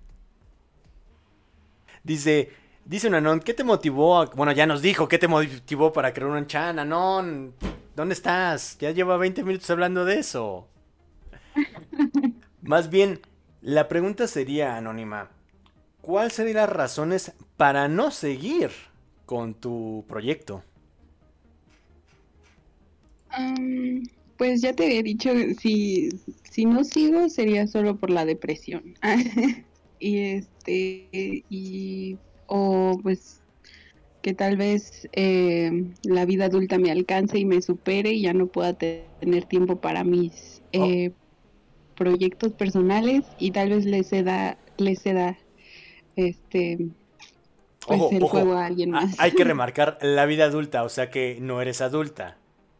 Dice, dice un Anon, ¿qué te motivó? a- Bueno, ya nos dijo, ¿qué te motivó para crear un chan? Anon, ¿dónde estás? Ya lleva veinte minutos hablando de eso. Más bien, la pregunta sería, Anónima, ¿cuáles serían las razones para no seguir con tu proyecto? Am, pues ya te había dicho, si, si no sigo sería solo por la depresión. Y este, y, o pues que tal vez eh, la vida adulta me alcance y me supere y ya no pueda te- tener tiempo para mis Oh, eh, proyectos personales y tal vez le ceda, le ceda este, pues ojo, el ojo, juego a alguien a- más. hay que remarcar la vida adulta, o sea que no eres adulta.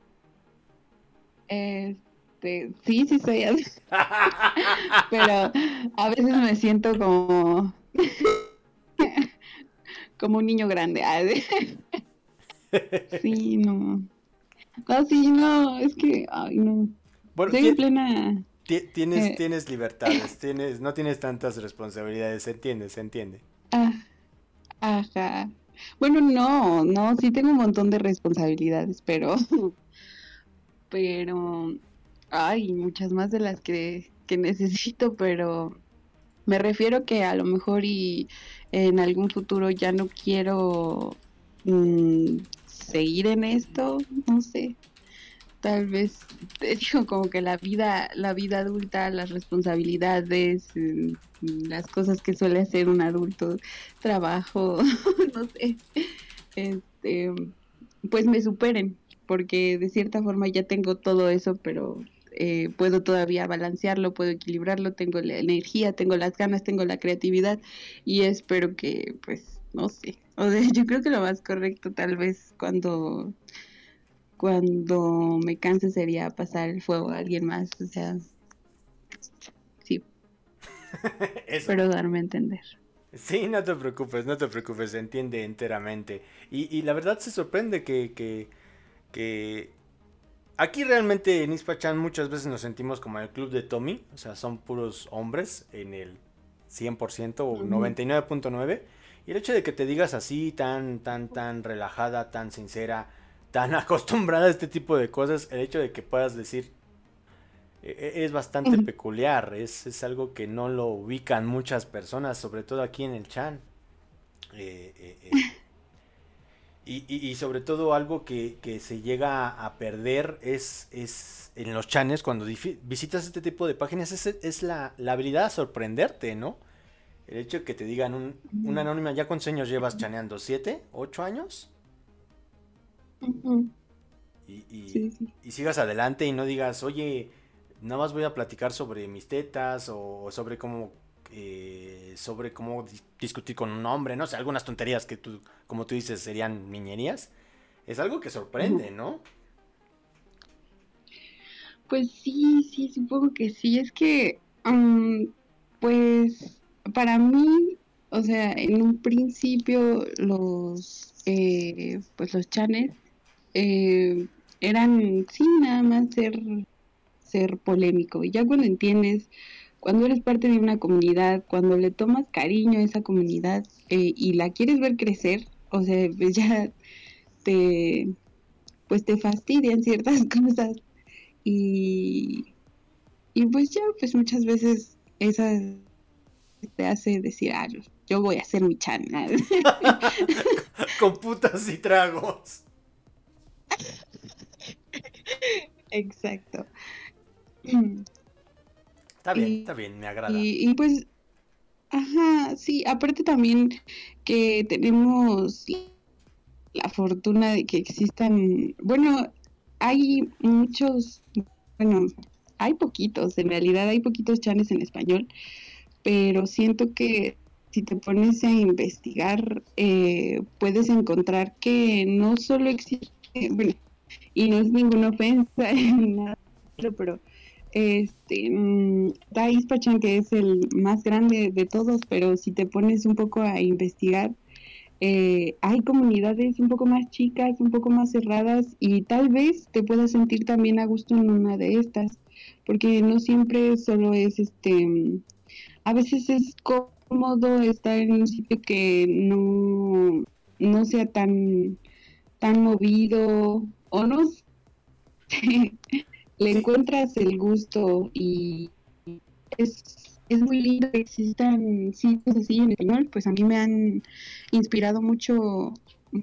Este, sí, sí soy adulta, pero a veces me siento como, como un niño grande. Ah, sí, no. No, sí, no, es que, ay, no. Bueno, Estoy en ti- plena. ti- tienes, eh, tienes libertades, tienes, no tienes tantas responsabilidades, se entiende, se entiende. ah, ajá. Bueno, no, no, sí tengo un montón de responsabilidades, pero, pero, ay, muchas más de las que, que necesito, pero me refiero que a lo mejor y en algún futuro ya no quiero mm, seguir en esto, no sé. Tal vez, te digo, como que la vida, la vida adulta, las responsabilidades, mm, las cosas que suele hacer un adulto, trabajo, no sé, este, pues me superen, porque de cierta forma ya tengo todo eso, pero eh, puedo todavía balancearlo, puedo equilibrarlo, tengo la energía, tengo las ganas, tengo la creatividad y espero que, pues, no sé, o sea, yo creo que lo más correcto tal vez cuando cuando me canse sería pasar el fuego a alguien más, o sea, sí, Eso. pero darme a entender. Sí, no te preocupes, no te preocupes, se entiende enteramente. Y, y la verdad se sorprende que, que, que aquí realmente en Ispachan muchas veces nos sentimos como el club de Tommy, o sea, son puros hombres en el cien por ciento o Ujú, noventa y nueve punto nueve. Y el hecho de que te digas así, tan, tan, tan relajada, tan sincera, tan acostumbrada a este tipo de cosas, el hecho de que puedas decir, eh, es bastante ujú, peculiar, es, es algo que no lo ubican muchas personas, sobre todo aquí en el Chan. Eh, eh, eh, y, y- y sobre todo algo que, que se llega a perder es, es en los chanes cuando difi- visitas este tipo de páginas es, es la, la habilidad a sorprenderte, ¿no? El hecho de que te digan un, un ujú, anónima, ¿ya cuántos años llevas chaneando? ¿Siete? ¿Ocho años? ujú. Y, y, Sí, sí. y sigas adelante y no digas, oye, nada más voy a platicar sobre mis tetas o sobre cómo eh, sobre cómo dis- discutir con un hombre, no sé, algunas tonterías que tú, como tú dices, serían niñerías. Es algo que Ujú. sorprende, ¿no? Pues sí, sí, supongo que sí. Es que, mm, pues, para mí, o sea, en un principio los, eh, pues los chanes eh, eran, sí, nada más ser, ser polémico. Y ya cuando entiendes, cuando eres parte de una comunidad, cuando le tomas cariño a esa comunidad eh, y la quieres ver crecer, o sea, pues ya te, pues te fastidian ciertas cosas y, y pues ya, pues muchas veces esa te hace decir, ah, yo, yo voy a hacer mi channel. Con putas y tragos. Exacto. Está bien, está Y, bien, me agrada. y, y pues, ajá, sí, aparte también que tenemos la fortuna de que existan, bueno, hay muchos, bueno, hay poquitos, en realidad hay poquitos chanes en español, pero siento que si te pones a investigar, eh, puedes encontrar que no solo existe, bueno, y no es ninguna ofensa, ni nada, pero este, mmm, está Ispachan, que es el más grande de todos, pero si te pones un poco a investigar, eh, hay comunidades un poco más chicas, un poco más cerradas, y tal vez te puedas sentir también a gusto en una de estas, porque no siempre solo es este, a veces es cómodo estar en un sitio que no, no sea tan, tan movido, o no sé, le encuentras el gusto, y es, es muy lindo que existan sitios así en español. Pues a mí me han inspirado mucho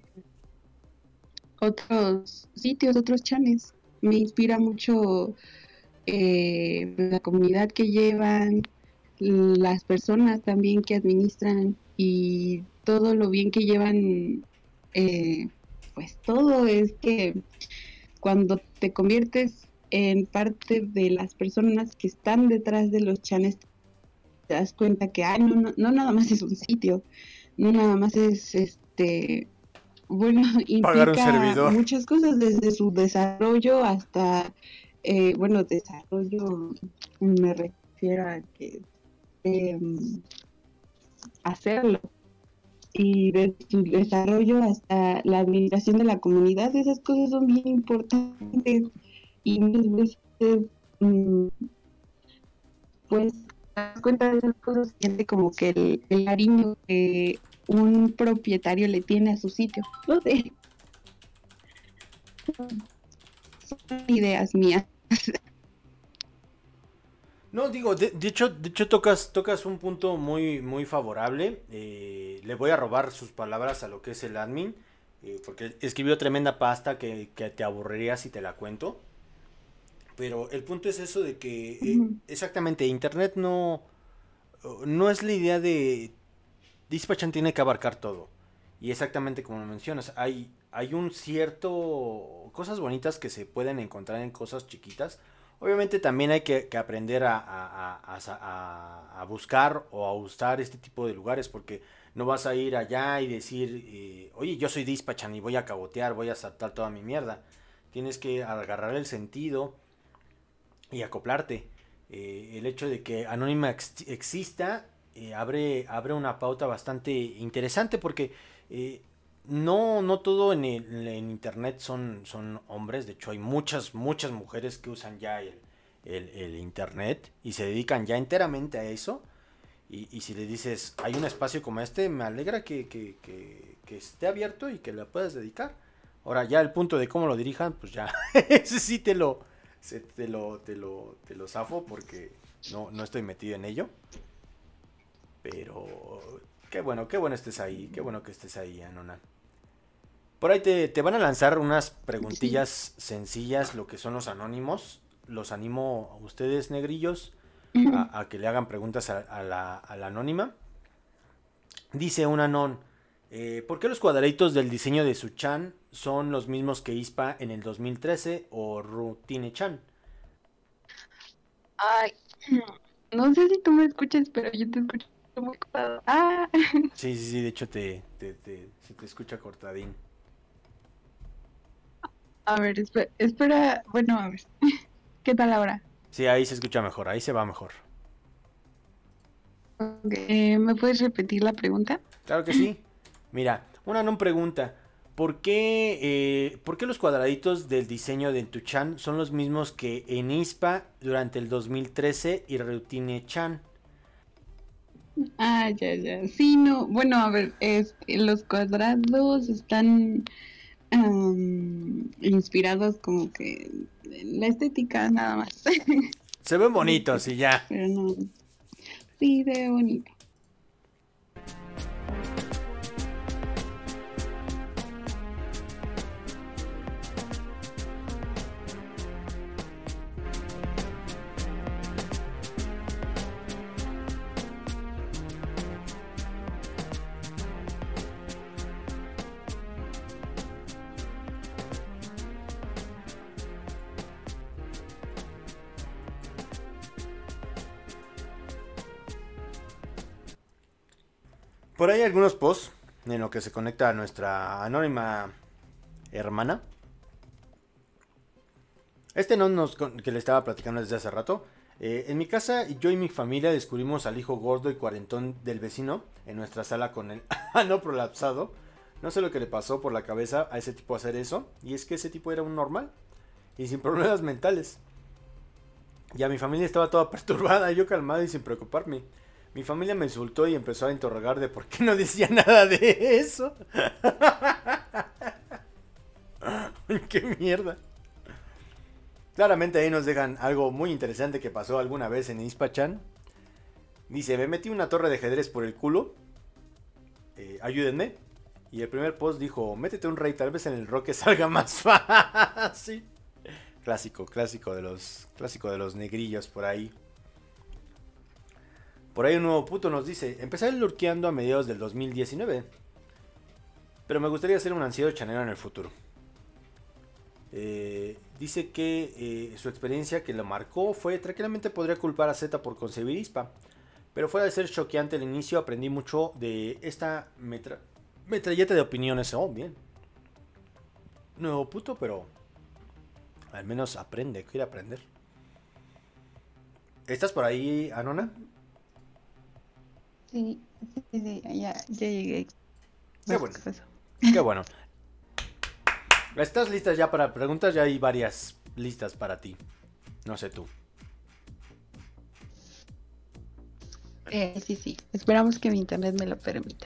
otros sitios, otros channels. Me inspira mucho eh, la comunidad que llevan, las personas también que administran, y todo lo bien que llevan. Eh, pues todo es que cuando te conviertes en parte de las personas que están detrás de los channels, te das cuenta que ah, no, no, no nada más es un sitio, no nada más es este, bueno, Pagar un implica servidor. muchas cosas, desde su desarrollo hasta, eh, bueno, desarrollo, me refiero a que eh, hacerlo, y desde su desarrollo hasta la administración de la comunidad, esas cosas son bien importantes, y muchas veces mmm, pues te das cuenta de esas cosas, siente como que el, el cariño que un propietario le tiene a su sitio. No sé, son ideas mías. No, digo, de, de hecho, de hecho tocas, tocas un punto muy, muy favorable. Eh, le voy a robar sus palabras a lo que es el admin, eh, porque escribió tremenda pasta que, que te aburriría si te la cuento. Pero el punto es eso de que eh, Ujú. exactamente Internet no, no es la idea de Dispatchan tiene que abarcar todo. Y exactamente como lo mencionas, hay, hay un cierto cosas bonitas que se pueden encontrar en cosas chiquitas. Obviamente también hay que, que aprender a, a, a, a, a buscar o a usar este tipo de lugares, porque no vas a ir allá y decir, eh, oye, yo soy Dispatchan y voy a cagotear, voy a saltar toda mi mierda. Tienes que agarrar el sentido y acoplarte. Eh, el hecho de que Anónima ex- exista eh, abre, abre una pauta bastante interesante, porque eh, no, no todo en, el, en internet son, son hombres. De hecho hay muchas, muchas mujeres que usan ya el, el, el internet y se dedican ya enteramente a eso. Y, y si le dices, hay un espacio como este, me alegra que, que, que, que esté abierto y que le puedas dedicar. Ahora ya el punto de cómo lo dirijan, pues ya, ese sí te lo, se, te lo, te lo, te lo zafo, porque no, no estoy metido en ello. Pero qué bueno, qué bueno estés ahí, qué bueno que estés ahí, Anona. Por ahí te, te van a lanzar unas preguntillas Sí. sencillas, lo que son los anónimos. Los animo a ustedes, negrillos, Ujú. a, a que le hagan preguntas a, a, la, a la anónima. Dice un anón, eh, ¿por qué los cuadraditos del diseño de su chan son los mismos que Ispa en el dos mil trece o Rutine Chan? Ay, no sé si tú me escuchas, pero yo te escucho muy cortado. Ah, Sí, sí, sí, de hecho te, te, te, se te escucha cortadín. a ver, espera, espera, bueno, a ver, ¿qué tal ahora? Sí, ahí se escucha mejor, ahí se va mejor. Okay. Eh, ¿me puedes repetir la pregunta? Claro que sí. Mira, una non pregunta. ¿Por qué, eh, ¿Por qué los cuadraditos del diseño del Tuchan son los mismos que en Ispa durante el dos mil trece y Routine Chan? Ah, ya, ya. Sí, no, bueno, a ver, este, los cuadrados están am, inspirados como que en la estética nada más. Se ven La bonitos y estética, ya. pero no, sí, se ve bonito. Por ahí algunos posts en lo que se conecta a nuestra anónima hermana. Este no nos que le estaba platicando desde hace rato. Eh, en mi casa, yo y mi familia descubrimos al hijo gordo y cuarentón del vecino en nuestra sala con el ano prolapsado. No sé lo que le pasó por la cabeza a ese tipo hacer eso. Y es que ese tipo era un normal y sin problemas mentales. Y a mi familia estaba toda perturbada, yo calmado y sin preocuparme. Mi familia me insultó y empezó a interrogar de por qué no decía nada de eso. ¡Qué mierda! Claramente ahí nos dejan algo muy interesante que pasó alguna vez en Ispachan. Dice, me metí una torre de ajedrez por el culo. Eh, ayúdenme. Y el primer post dijo, métete un rey, tal vez en el roque salga más fácil. Clásico, clásico de los, clásico de los negrillos por ahí. Por ahí un nuevo puto nos dice, empecé lurkeando a mediados del dos mil diecinueve. Pero me gustaría ser un anciano chanero en el futuro. Eh, dice que eh, su experiencia que lo marcó fue tranquilamente podría culpar a Z por concebir I S P A, pero fuera de ser choqueante al inicio aprendí mucho de esta metra metralleta de opiniones. Oh, bien, nuevo puto, pero al menos aprende, quiere aprender. ¿Estás por ahí, Anona? Sí, sí, sí, ya, ya llegué. Qué bueno, qué bueno. ¿Estás lista ya para preguntas? Ya hay varias listas para ti. No sé tú. Eh, sí, sí. Esperamos que mi internet me lo permita.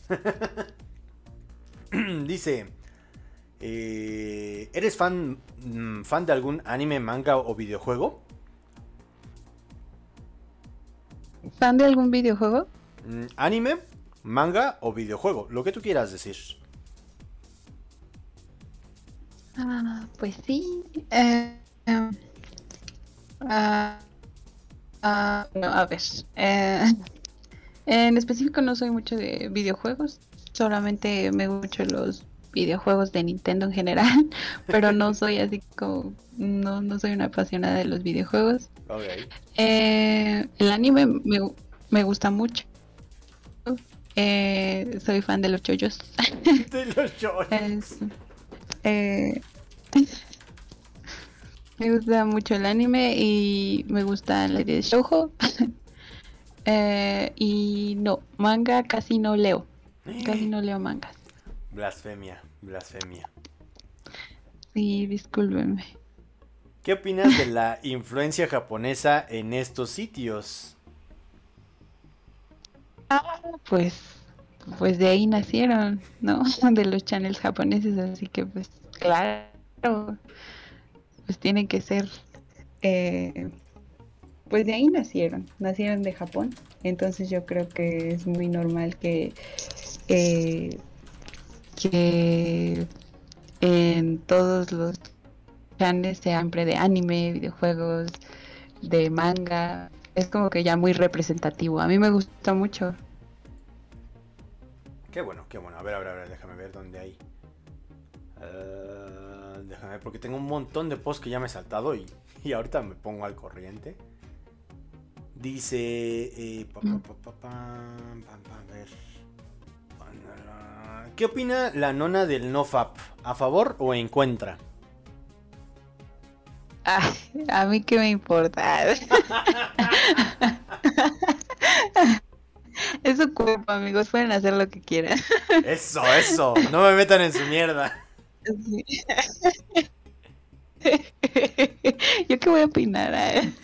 Dice, eh, ¿eres fan, fan de algún anime, manga o videojuego? ¿Fan de algún videojuego? Mm, ¿Anime, manga o videojuego? Lo que tú quieras decir. Ah, pues sí. Eh, eh, ah, ah, no, a ver. Eh, en específico no soy mucho de videojuegos. Solamente me gustan mucho los videojuegos de Nintendo en general. Pero no soy así como... No, no soy una apasionada de los videojuegos. Okay. Eh, el anime me, me gusta mucho. Eh, soy fan de los choyos. De los choyos. Es, eh, me gusta mucho el anime y me gusta la idea de shoujo. eh, y no, manga casi no leo. Casi no leo mangas. Blasfemia, blasfemia. Sí, discúlpenme. ¿Qué opinas de la influencia japonesa en estos sitios? Ah, pues, pues de ahí nacieron, ¿no? De los channels japoneses, así que pues claro, pues tienen que ser, eh, pues de ahí nacieron, nacieron de Japón, entonces yo creo que es muy normal que, eh, que en todos los channels siempre de anime, videojuegos, de manga. Es como que ya muy representativo. A mí me gusta mucho. Qué bueno, qué bueno. A ver, a ver, a ver, déjame ver dónde hay. Uh, déjame ver, porque tengo un montón de posts que ya me he saltado y, y ahorita me pongo al corriente. Dice... Eh, pa, pa, pa, pa, pa, pa, pa, a ver. ¿Qué opina la nona del NoFap? ¿A favor o en contra? Ay, a mí qué me importa. Es su cuerpo, amigos, pueden hacer lo que quieran. Eso, eso, no me metan en su mierda. Sí. ¿Yo qué voy a opinar?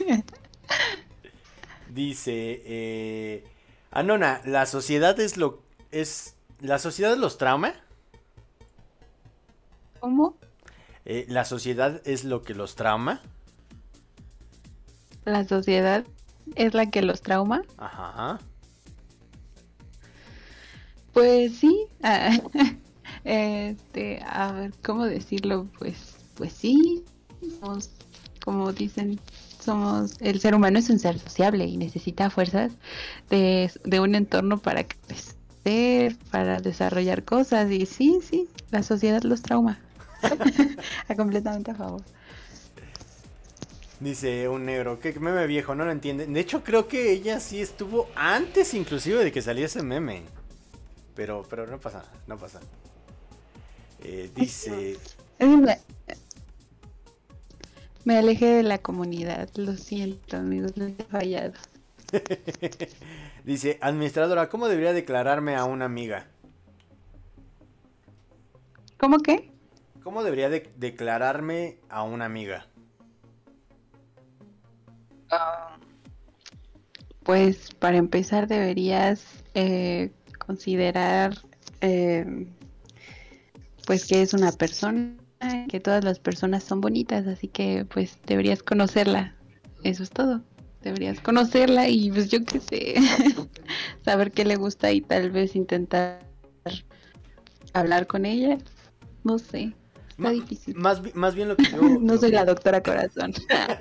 Dice, eh, Anona, ¿la sociedad es lo es la sociedad los trauma? ¿Cómo? Eh, ¿La sociedad es lo que los trauma? ¿La sociedad es la que los trauma? Ajá. Pues sí. Ah, este, a ver, ¿cómo decirlo? Pues, pues sí. Somos, como dicen, somos, el ser humano es un ser sociable y necesita fuerzas de, de un entorno para crecer, para desarrollar cosas. Y sí, sí, la sociedad los trauma. Completamente a favor. Dice un negro, que meme viejo, no lo entiende. De hecho creo que ella sí estuvo antes inclusive de que saliera ese meme. pero, pero no pasa nada, no pasa nada. Eh, dice... Me, me alejé de la comunidad, lo siento amigos, les he fallado. Dice, administradora, ¿cómo debería declararme a una amiga? ¿Cómo qué? ¿Cómo debería de- declararme a una amiga? Ah, pues para empezar deberías eh, considerar eh, pues que es una persona, que todas las personas son bonitas, así que pues deberías conocerla, eso es todo. Deberías conocerla y pues yo qué sé, saber qué le gusta y tal vez intentar hablar con ella, no sé, está Ma- difícil. Más, bi- más bien lo que yo... No lo soy que- la doctora corazón.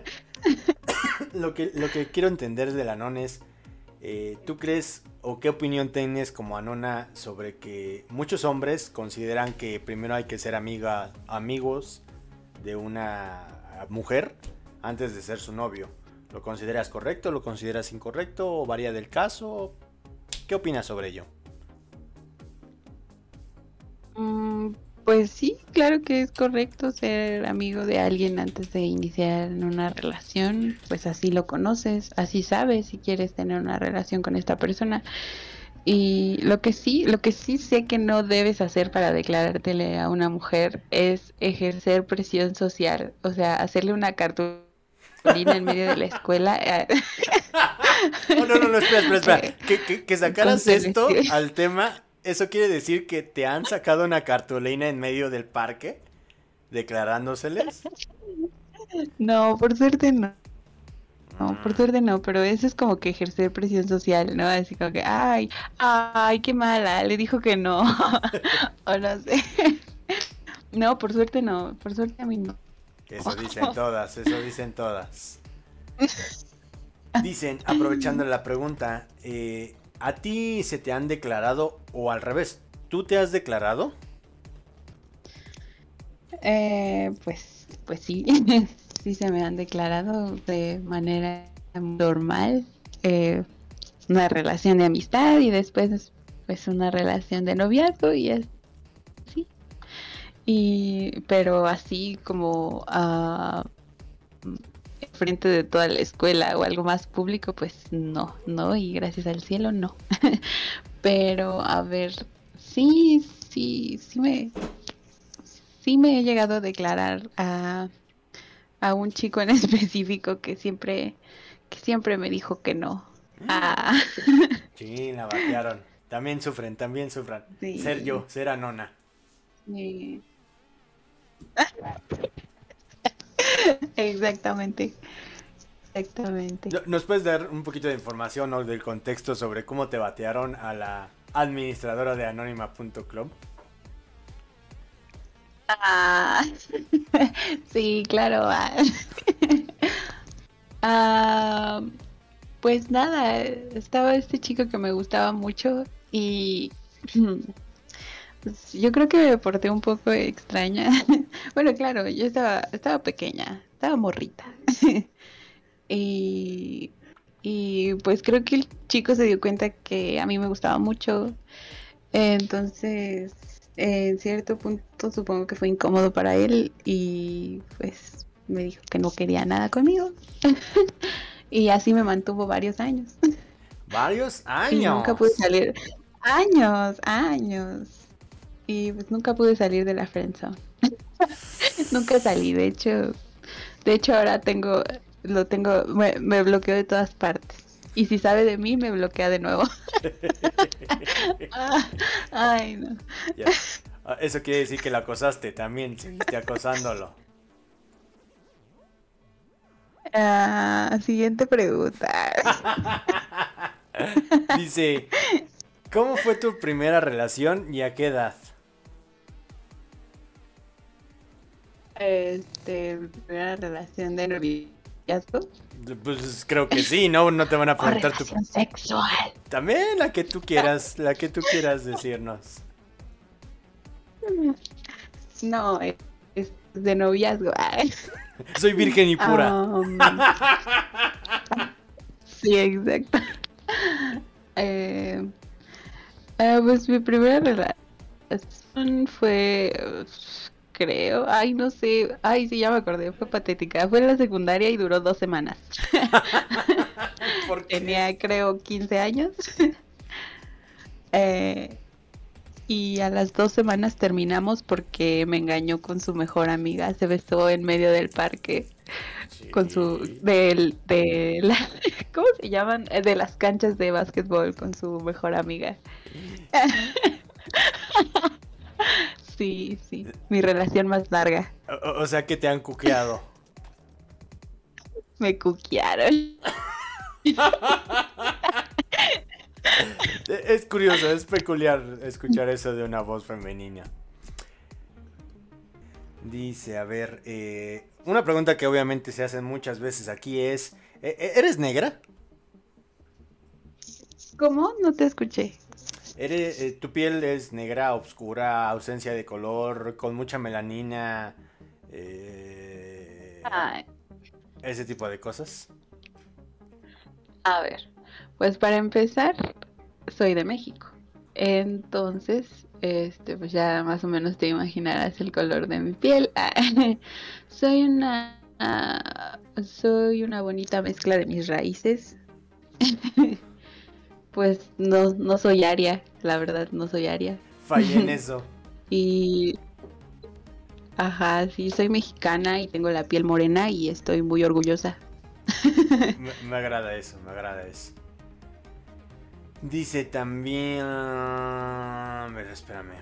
Lo que, lo que quiero entender de la Anon es, eh, ¿tú crees o qué opinión tienes como Anona sobre que muchos hombres consideran que primero hay que ser amiga, amigos de una mujer antes de ser su novio? ¿Lo consideras correcto? ¿Lo consideras incorrecto? ¿O varía del caso? ¿Qué opinas sobre ello? Mm, Pues sí, claro que es correcto ser amigo de alguien antes de iniciar una relación, pues así lo conoces, así sabes si quieres tener una relación con esta persona. Y lo que sí, lo que sí sé que no debes hacer para declarártele a una mujer es ejercer presión social, o sea, hacerle una cartulina en medio de la escuela. eh, Oh, no, no, no, espera, espera, espera. que- Que, que, que con sacaras su esto vestido. al tema, ¿eso quiere decir que te han sacado una cartulina en medio del parque declarándoseles? No, por suerte no. No, por Mm. suerte no, pero eso es como que ejercer presión social, ¿no? Así como que, ay, ay, qué mala, le dijo que no, o no sé. No, por suerte no, por suerte a mí no. Eso dicen todas, eso dicen todas. Dicen, aprovechando la pregunta, eh, ¿a ti se te han declarado o al revés? ¿Tú te has declarado? Eh, pues, pues sí, sí se me han declarado de manera normal, eh, una relación de amistad y después, pues, una relación de noviazgo y así. Y, pero así como a frente de toda la escuela o algo más público, pues no, no, y gracias al cielo no. Pero a ver, sí, sí, sí me, sí me he llegado a declarar a, a un chico en específico que siempre, que siempre me dijo que no. Ah, Sí, la batearon. También sufren, también sufran. sí, Ser yo, ser Anona. sí. Exactamente, exactamente. No- ¿Nos puedes dar un poquito de información o del contexto sobre cómo te batearon a la administradora de anónima punto club? Ah, sí, claro. ah. Ah, pues nada, estaba este chico que me gustaba mucho y pues, yo creo que me porté un poco extraña. Bueno, claro, yo estaba, estaba pequeña, estaba morrita. Y, y pues creo que el chico se dio cuenta que a mí me gustaba mucho. Entonces, en cierto punto supongo que fue incómodo para él y pues me dijo que no quería nada conmigo. Y así me mantuvo varios años. Varios Y nunca años. pude salir. Años, años. Y pues nunca pude salir de la friendzone. Nunca salí, de hecho, de hecho ahora tengo, lo tengo, me, me bloqueo de todas partes. Y si sabe de mí, me bloquea de nuevo. Ah, ay, no. Ya. Ah, eso quiere decir que lo acosaste también, seguiste acosándolo. Ah, siguiente pregunta. Dice, ¿cómo fue tu primera relación y a qué edad? Este, primera relación de noviazgo. Pues creo que sí, ¿no? No te van a O preguntar tu... relación sexual. También la que tú quieras, la que tú quieras decirnos. No, es es de noviazgo. Ay. Soy virgen y pura. Um, sí, exacto. Eh, Ah, pues mi primera relación fue, eh, creo, ay, no sé, ay, sí, ya me acordé, fue patética. Fue en la secundaria y duró dos semanas. ¿Por qué? Tenía, creo, quince años. Eh, y a las dos semanas terminamos porque me engañó con su mejor amiga. Se besó en medio del parque con su, Sí. del, de la, ¿cómo se llaman? Eh, De las canchas de básquetbol con su mejor amiga. Sí, sí, mi relación más larga. O, o- o sea que te han cuqueado. Me cuquearon. E- Es curioso, es peculiar escuchar eso de una voz femenina. Dice, a ver, eh, una pregunta que obviamente se hacen muchas veces aquí es, ¿e- e- ¿eres negra? ¿Cómo? No te escuché. ¿Eres, eh, tu piel es negra, oscura, ausencia de color, con mucha melanina, eh, Ay, ese tipo de cosas? a ver, pues para empezar, soy de México. Entonces, este, pues ya más o menos te imaginarás el color de mi piel. Ah, soy una, ah, soy una bonita mezcla de mis raíces. Pues no, no soy aria, la verdad, no soy aria. Fallé en eso. Y, ajá, sí, soy mexicana y tengo la piel morena y estoy muy orgullosa. Me, me agrada eso, me agrada eso. Dice también... A ver, espérame.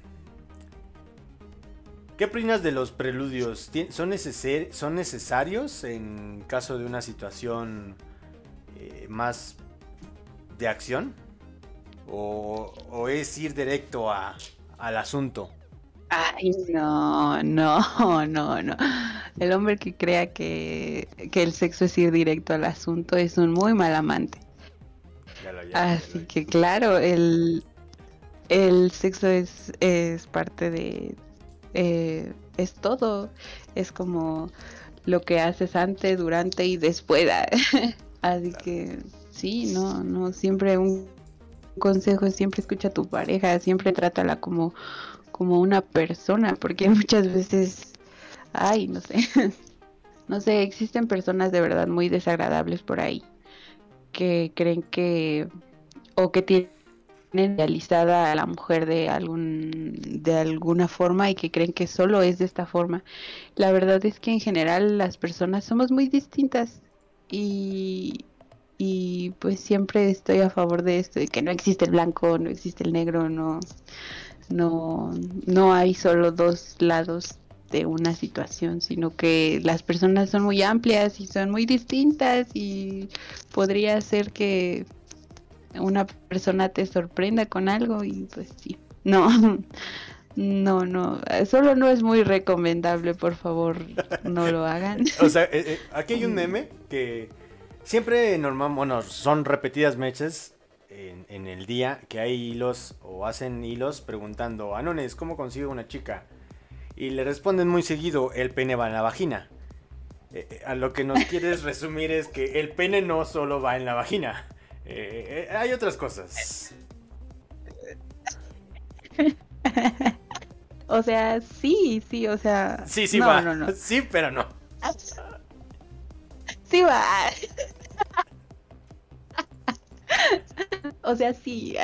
¿Qué opinas de los preludios? ¿Tien- ¿Son, neces- son necesarios en caso de una situación eh, más de acción? ¿O, o es ir directo a, al asunto? Ay, no, no, no, no. El hombre que crea que, que el sexo es ir directo al asunto es un muy mal amante. Ya lo, ya, ya Así lo- que claro, el, el sexo es, es parte de... eh, es todo. Es como lo que haces antes, durante y después. Así que sí, no, no, siempre un consejo es siempre escucha a tu pareja, siempre trátala como, como una persona, porque muchas veces, ay, no sé, no sé, existen personas de verdad muy desagradables por ahí que creen que o que tienen realizada a la mujer de algún de alguna forma y que creen que solo es de esta forma. La verdad es que en general las personas somos muy distintas y y pues siempre estoy a favor de esto, de que no existe el blanco, no existe el negro, no no no hay solo dos lados de una situación, sino que las personas son muy amplias y son muy distintas y podría ser que una persona te sorprenda con algo y pues sí. No, no, no, solo no es muy recomendable, por favor, no lo hagan. O sea, eh, eh, aquí hay un meme que siempre normal, bueno, son repetidas mechas en, en el día que hay hilos o hacen hilos preguntando, Anones, ¿cómo consigo una chica? Y le responden muy seguido, el pene va en la vagina. Eh, eh, a lo que nos quieres resumir es que el pene no solo va en la vagina. Eh, eh, hay otras cosas. O sea, sí, sí, o sea, Sí, sí no, va. no, no. Sí, pero no. Sí va. O sea, sí.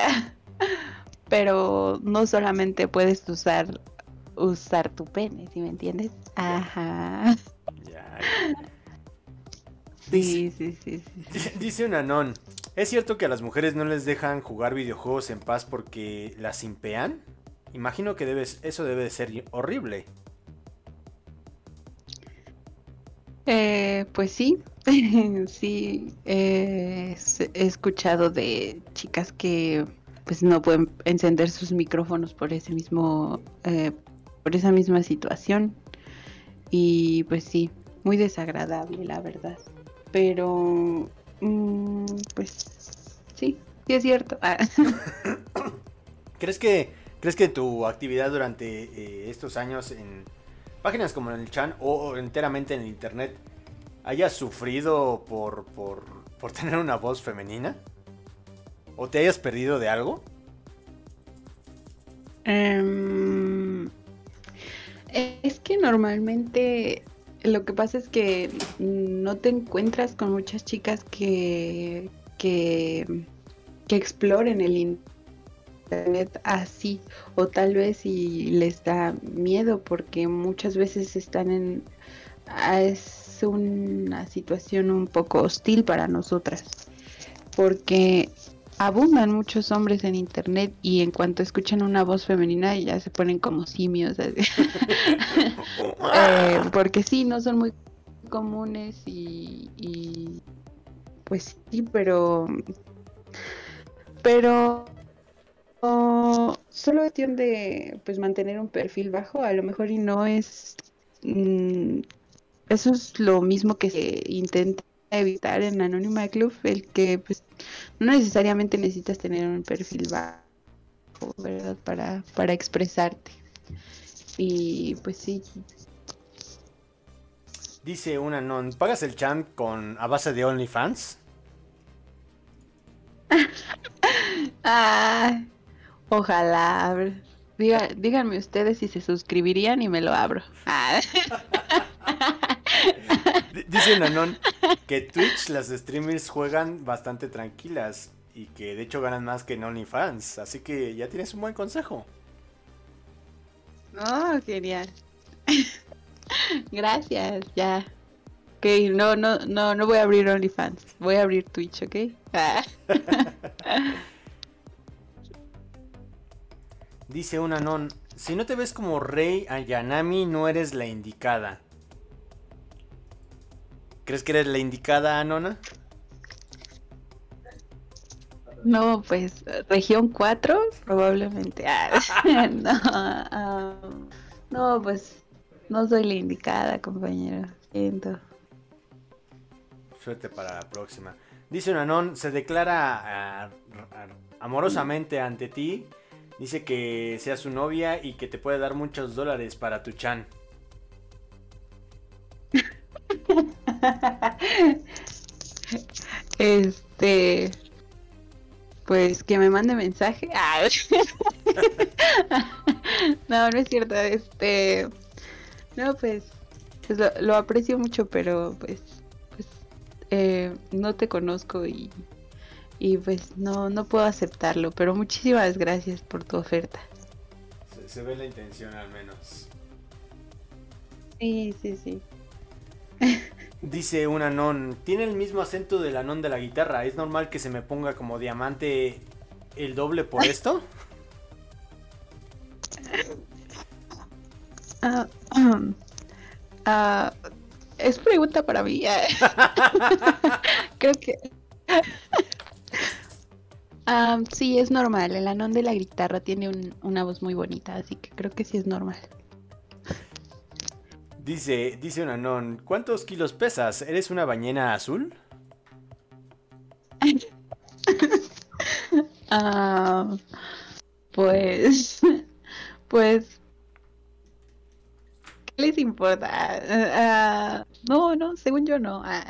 Pero no solamente puedes usar usar tu pene, ¿sí me entiendes? Ajá. Ya, ya. Sí, sí, sí, sí. sí. Dice un anón, ¿es cierto que a las mujeres no les dejan jugar videojuegos en paz porque las impean? Imagino que debes, eso debe de ser horrible. Eh, pues sí, sí, eh, s- he escuchado de chicas que pues no pueden encender sus micrófonos por ese mismo, eh, por esa misma situación y pues sí, muy desagradable la verdad, pero mm, pues sí, sí es cierto. Ah, ¿Crees que, crees que tu actividad durante eh, estos años en páginas como en el Chan o, o enteramente en el internet hayas sufrido por, por, por tener una voz femenina? ¿O te hayas perdido de algo? Em, es que normalmente lo que pasa es que no te encuentras con muchas chicas que, que, que exploren el internet así, o tal vez si les da miedo porque muchas veces están en ah, es una situación un poco hostil para nosotras, porque abundan muchos hombres en internet y en cuanto escuchan una voz femenina ya se ponen como simios, así. Eh, porque sí, no son muy comunes y, y pues sí, pero pero oh, solo es cuestión de pues mantener un perfil bajo, a lo mejor y no es mm, eso es lo mismo que se intenta evitar en Anónima Club, el que pues no necesariamente necesitas tener un perfil bajo, ¿verdad? Para, para expresarte. Y pues sí. Dice una non, ¿pagas el chant con a base de OnlyFans? Ah, ojalá. A ver, diga, díganme ustedes si se suscribirían y me lo abro. Ah. D- Dice una non que Twitch las streamers juegan bastante tranquilas y que de hecho ganan más que en OnlyFans, así que ya tienes un buen consejo. Oh, genial. Gracias, ya. Ok, no, no, no, no voy a abrir OnlyFans. Voy a abrir Twitch, ¿ok? Ah. Dice una non, si no te ves como Rei Ayanami no eres la indicada. ¿Crees que eres la indicada, Nona? No, pues región cuatro, probablemente. Ah, no, ah, no, pues no soy la indicada, compañero. Siento. Suerte para la próxima. Dice una non, se declara ah, ah, amorosamente ante ti. Dice que seas su novia y que te puede dar muchos dólares para tu chan. Este, pues que me mande mensaje. Ah. No, no es cierto. Este, no, pues, pues lo, lo aprecio mucho, pero pues, pues eh, no te conozco y, y pues no, no puedo aceptarlo. Pero muchísimas gracias por tu oferta. Se, se ve la intención al menos. Sí, sí, sí. Dice una non, tiene el mismo acento de la non de la guitarra. ¿Es normal que se me ponga como diamante el doble por esto? Ah, um, ah, es pregunta para mí. Creo que ah, sí, es normal. El anón de la guitarra tiene un- una voz muy bonita, así que creo que sí es normal. Dice, dice una non, ¿cuántos kilos pesas? ¿Eres una ballena azul? Ah, pues, pues, ¿qué les importa? Ah, no, no, según yo no. Ah,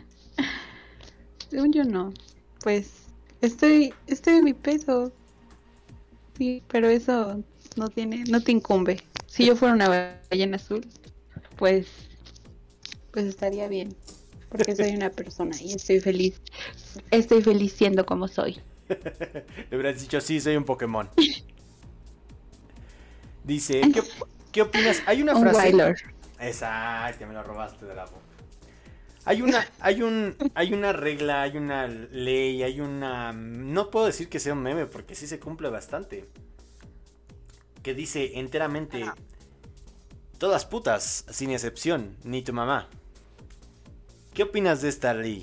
según yo no. Pues estoy, estoy en mi peso. Sí, pero eso no tiene, no te incumbe. Si yo fuera una ballena azul, pues, pues estaría bien, porque soy una persona y estoy feliz. Estoy feliz siendo como soy. Le hubieras dicho, sí, soy un Pokémon. Dice, ¿qué, qué opinas? Hay una Un frase... Wailord. Exacto, me lo robaste de la boca. Hay una, hay un, hay una regla, hay una ley, hay una... No puedo decir que sea un meme porque sí se cumple bastante. Que dice enteramente... Todas putas, sin excepción, ni tu mamá. ¿Qué opinas de esta ley?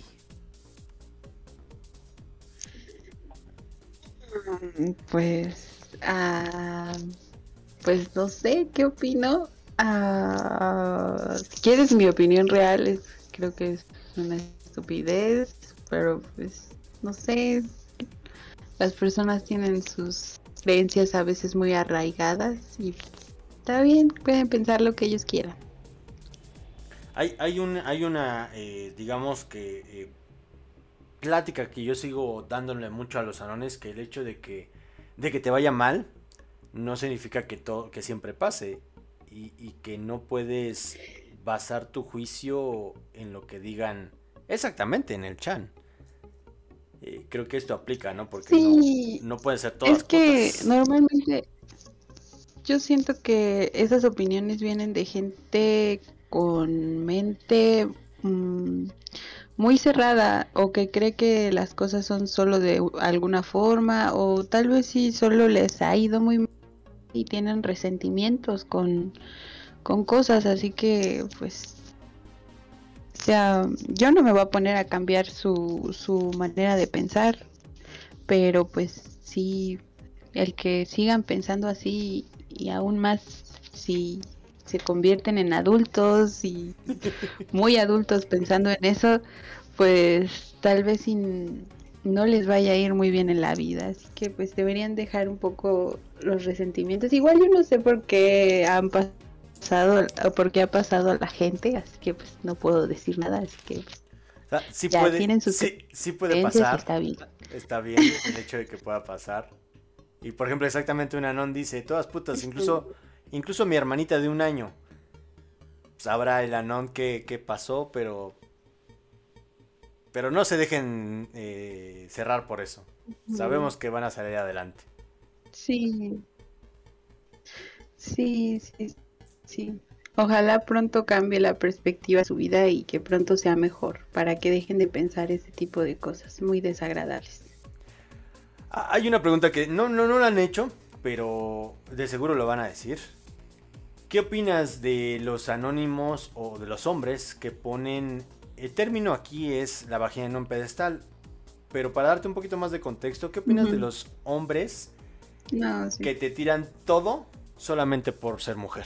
Pues, ah, pues no sé, ¿qué opino? Ah, si quieres mi opinión real, es, creo que es una estupidez, pero pues no sé, las personas tienen sus creencias a veces muy arraigadas y está bien, pueden pensar lo que ellos quieran. Hay, hay, un, hay una, eh, digamos que, eh, plática que yo sigo dándole mucho a los anones, que el hecho de que, de que te vaya mal no significa que todo, que siempre pase, y, y que no puedes basar tu juicio en lo que digan exactamente en el chan. Eh, creo que esto aplica, ¿no? Porque Sí, no, no pueden ser todas es que putas. normalmente yo siento que esas opiniones vienen de gente con mente mm, muy cerrada o que cree que las cosas son solo de u- alguna forma o tal vez sí solo les ha ido muy mal y tienen resentimientos con, con cosas, así que pues, o sea, yo no me voy a poner a cambiar su, su manera de pensar, pero pues sí, el que sigan pensando así y aún más si se convierten en adultos y muy adultos pensando en eso, pues tal vez sin, no les vaya a ir muy bien en la vida, así que pues deberían dejar un poco los resentimientos. Igual yo no sé por qué han pasado o por qué ha pasado a la gente, así que pues no puedo decir nada, así que pues, O sea, sí ya puede, tienen sus sí, sí puede creencias y pasar. está bien. Está bien el hecho de que pueda pasar. Y por ejemplo, exactamente un anón dice, todas putas, incluso, incluso mi hermanita de un año. Sabrá el anón qué, qué pasó, pero. Pero no se dejen eh, cerrar por eso. Mm, Sabemos que van a salir adelante. sí, sí, sí, sí. Ojalá pronto cambie la perspectiva de su vida y que pronto sea mejor, para que dejen de pensar ese tipo de cosas muy desagradables. Ah, hay una pregunta que no, no, no la han hecho, pero de seguro lo van a decir. ¿Qué opinas de los anónimos o de los hombres que ponen... El término aquí es la vagina en un pedestal, pero para darte un poquito más de contexto, ¿qué opinas de Ujú. los hombres No, sí. que te tiran todo solamente por ser mujer?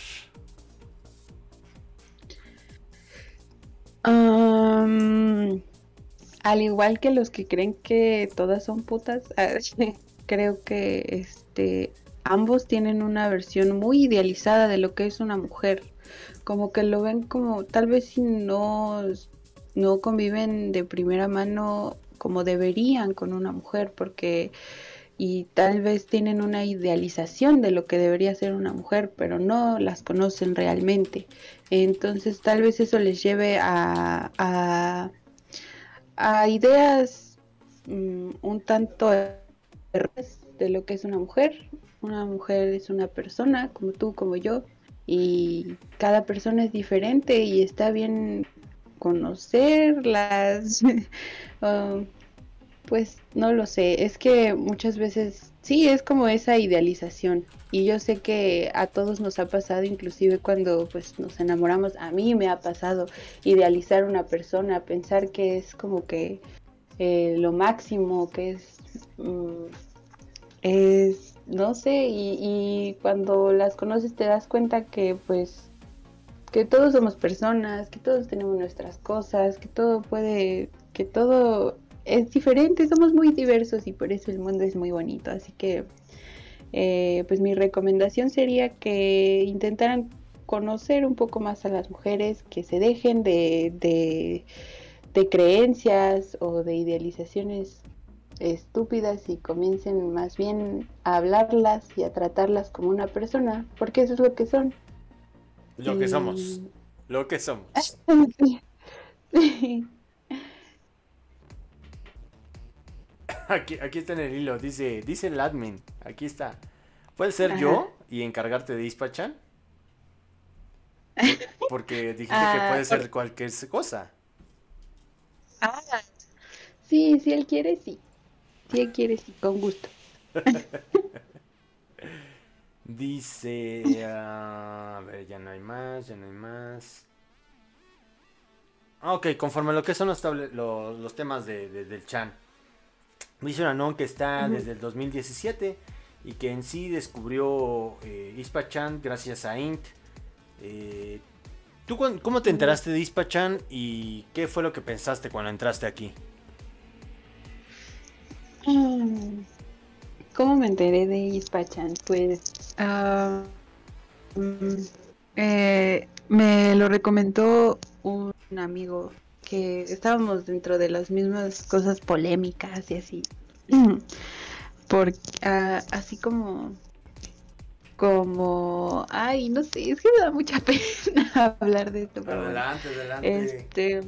Am, al igual que los que creen que todas son putas, ah, creo que este ambos tienen una versión muy idealizada de lo que es una mujer. Como que lo ven como, tal vez si no, no conviven de primera mano como deberían con una mujer, porque y tal vez tienen una idealización de lo que debería ser una mujer, pero no las conocen realmente. Entonces tal vez eso les lleve a, a, a ideas um, un tanto erróneas de lo que es una mujer. Una mujer es una persona como tú, como yo, y cada persona es diferente y está bien conocerlas. um, pues no lo sé, es que muchas veces sí, es como esa idealización y yo sé que a todos nos ha pasado, inclusive cuando pues nos enamoramos, a mí me ha pasado idealizar una persona, pensar que es como que eh, lo máximo, que es, mm, es no sé, y, y cuando las conoces te das cuenta que pues que todos somos personas, que todos tenemos nuestras cosas, que todo puede, que todo es diferente, somos muy diversos y por eso el mundo es muy bonito. Así que, eh, pues mi recomendación sería que intentaran conocer un poco más a las mujeres, que se dejen de, de, de creencias o de idealizaciones estúpidas y comiencen más bien a hablarlas y a tratarlas como una persona, porque eso es lo que son. Lo que somos. Y Lo que somos. sí. Aquí, aquí está en el hilo. Dice, dice el admin. Aquí está. ¿Puede ser Ajá. yo y encargarte de Ispachan? Por- porque dijiste que Ah, puede por- ser cualquier cosa. ah, sí, si él quiere, sí. Si él quiere, sí, con gusto. Dice... ah, a ver, ya no hay más, ya no hay más. Ah, ok, conforme a lo que son los, table- lo- los temas de, de- del Chan. Dice un Anon que está Ujú. desde el dos mil diecisiete y que en sí descubrió eh, Ispachan gracias a Int. Eh, ¿Tú cuán- cómo te Ujú. enteraste de Ispachan y qué fue lo que pensaste cuando entraste aquí? Mm, ¿Cómo me enteré de Ispachan? Pues ah, mm, eh, me lo recomendó un amigo que estábamos dentro de las mismas cosas polémicas y así. Porque así como como, ay, no sé, es que me da mucha pena hablar de esto, pero Adelante, adelante. este,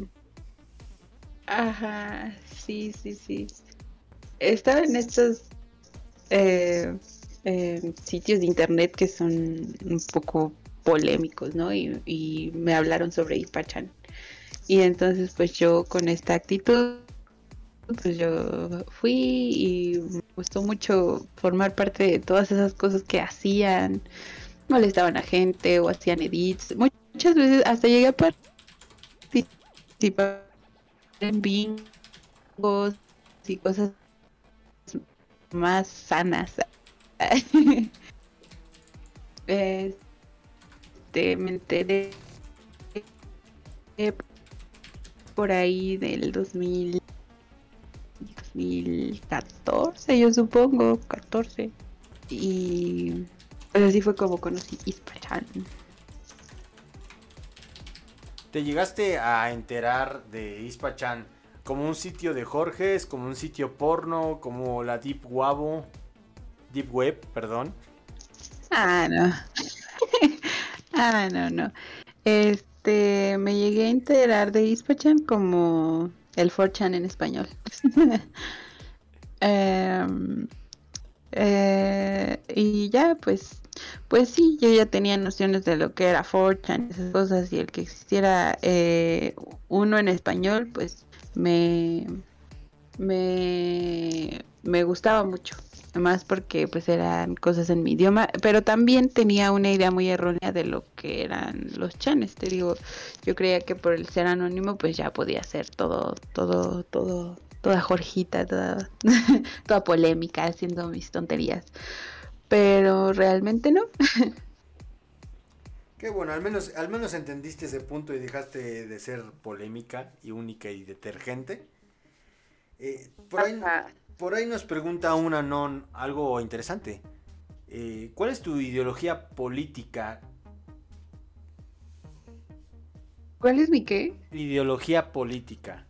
ajá, sí, sí, sí. Estaba en estos eh, eh, sitios de internet que son un poco polémicos, ¿no? Y, y me hablaron sobre Ispachan. Y entonces, pues yo con esta actitud, pues yo fui y me gustó mucho formar parte de todas esas cosas que hacían, molestaban a gente o hacían edits. Muchas veces hasta llegué a participar en bingos y cosas más sanas. Este, me enteré por ahí del dos mil, dos mil catorce, yo supongo, catorce. Y pues así fue como conocí Ispachan. ¿Te llegaste a enterar de Ispachan como un sitio de Jorges, como un sitio porno, como la Deep Wabo, Deep Web, perdón? Ah, no. ah, no, no. Este, me llegué a enterar de Ispachan como el cuatro chan en español. um, eh, y ya, pues, pues sí, yo ya tenía nociones de lo que era cuatro chan, esas cosas, y el que existiera eh, uno en español, pues me, me, me gustaba mucho. Más porque pues eran cosas en mi idioma, pero también tenía una idea muy errónea de lo que eran los chanes. Te digo, yo creía que por el ser anónimo pues ya podía ser todo, todo, todo, toda Jorgita, toda, toda polémica, haciendo mis tonterías. Pero realmente no. Qué bueno, al menos, al menos entendiste ese punto y dejaste de ser polémica y única y detergente. Eh, por ahí... Por ahí nos pregunta un Anon algo interesante. Eh, ¿Cuál es tu ideología política? ¿Cuál es mi qué? Ideología política.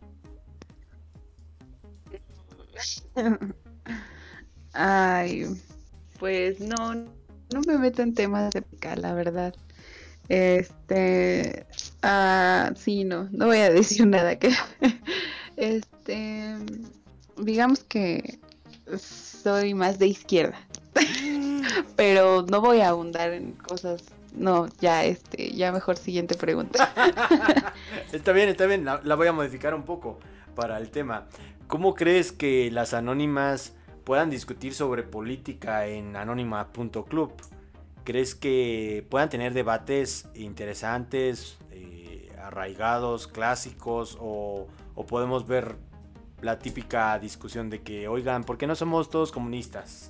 Ay, pues no, no me meto en temas de picar, la verdad. Este, ah, sí, no, no voy a decir nada que, este, digamos que soy más de izquierda, pero no voy a abundar en cosas. No, ya, este, ya mejor siguiente pregunta. Está bien, está bien, la, la voy a modificar un poco para el tema. ¿Cómo crees que las anónimas puedan discutir sobre política en anónima punto club? ¿Crees que puedan tener debates interesantes, eh, arraigados, clásicos, o, o podemos ver la típica discusión de que, oigan, ¿por qué no somos todos comunistas?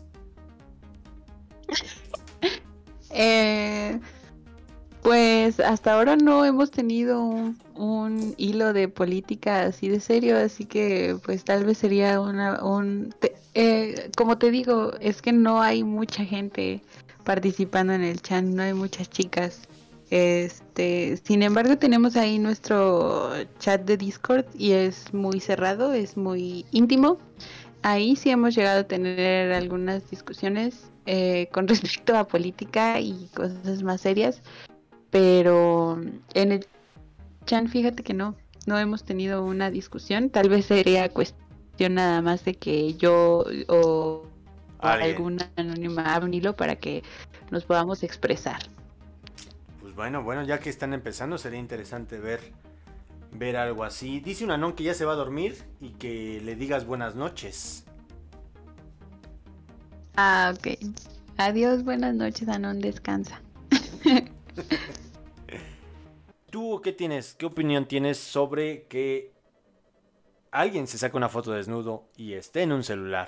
Eh, pues hasta ahora no hemos tenido un, un hilo de política así de serio, así que pues tal vez sería una, un, te, eh, como te digo, es que no hay mucha gente participando en el chat, no hay muchas chicas. Este, sin embargo, tenemos ahí nuestro chat de Discord y es muy cerrado, es muy íntimo. Ahí sí hemos llegado a tener algunas discusiones eh, con respecto a política y cosas más serias, pero en el chat fíjate que no, no hemos tenido una discusión. Tal vez sería cuestión nada más de que yo o, o alguna anónima abra un hilo para que nos podamos expresar. Pues bueno, bueno, ya que están empezando sería interesante ver ver algo así. Dice un Anón que ya se va a dormir y que le digas buenas noches. Ah, ok. Adiós, buenas noches, Anón, descansa. ¿Tú qué tienes? ¿Qué opinión tienes sobre que alguien se saque una foto desnudo y esté en un celular?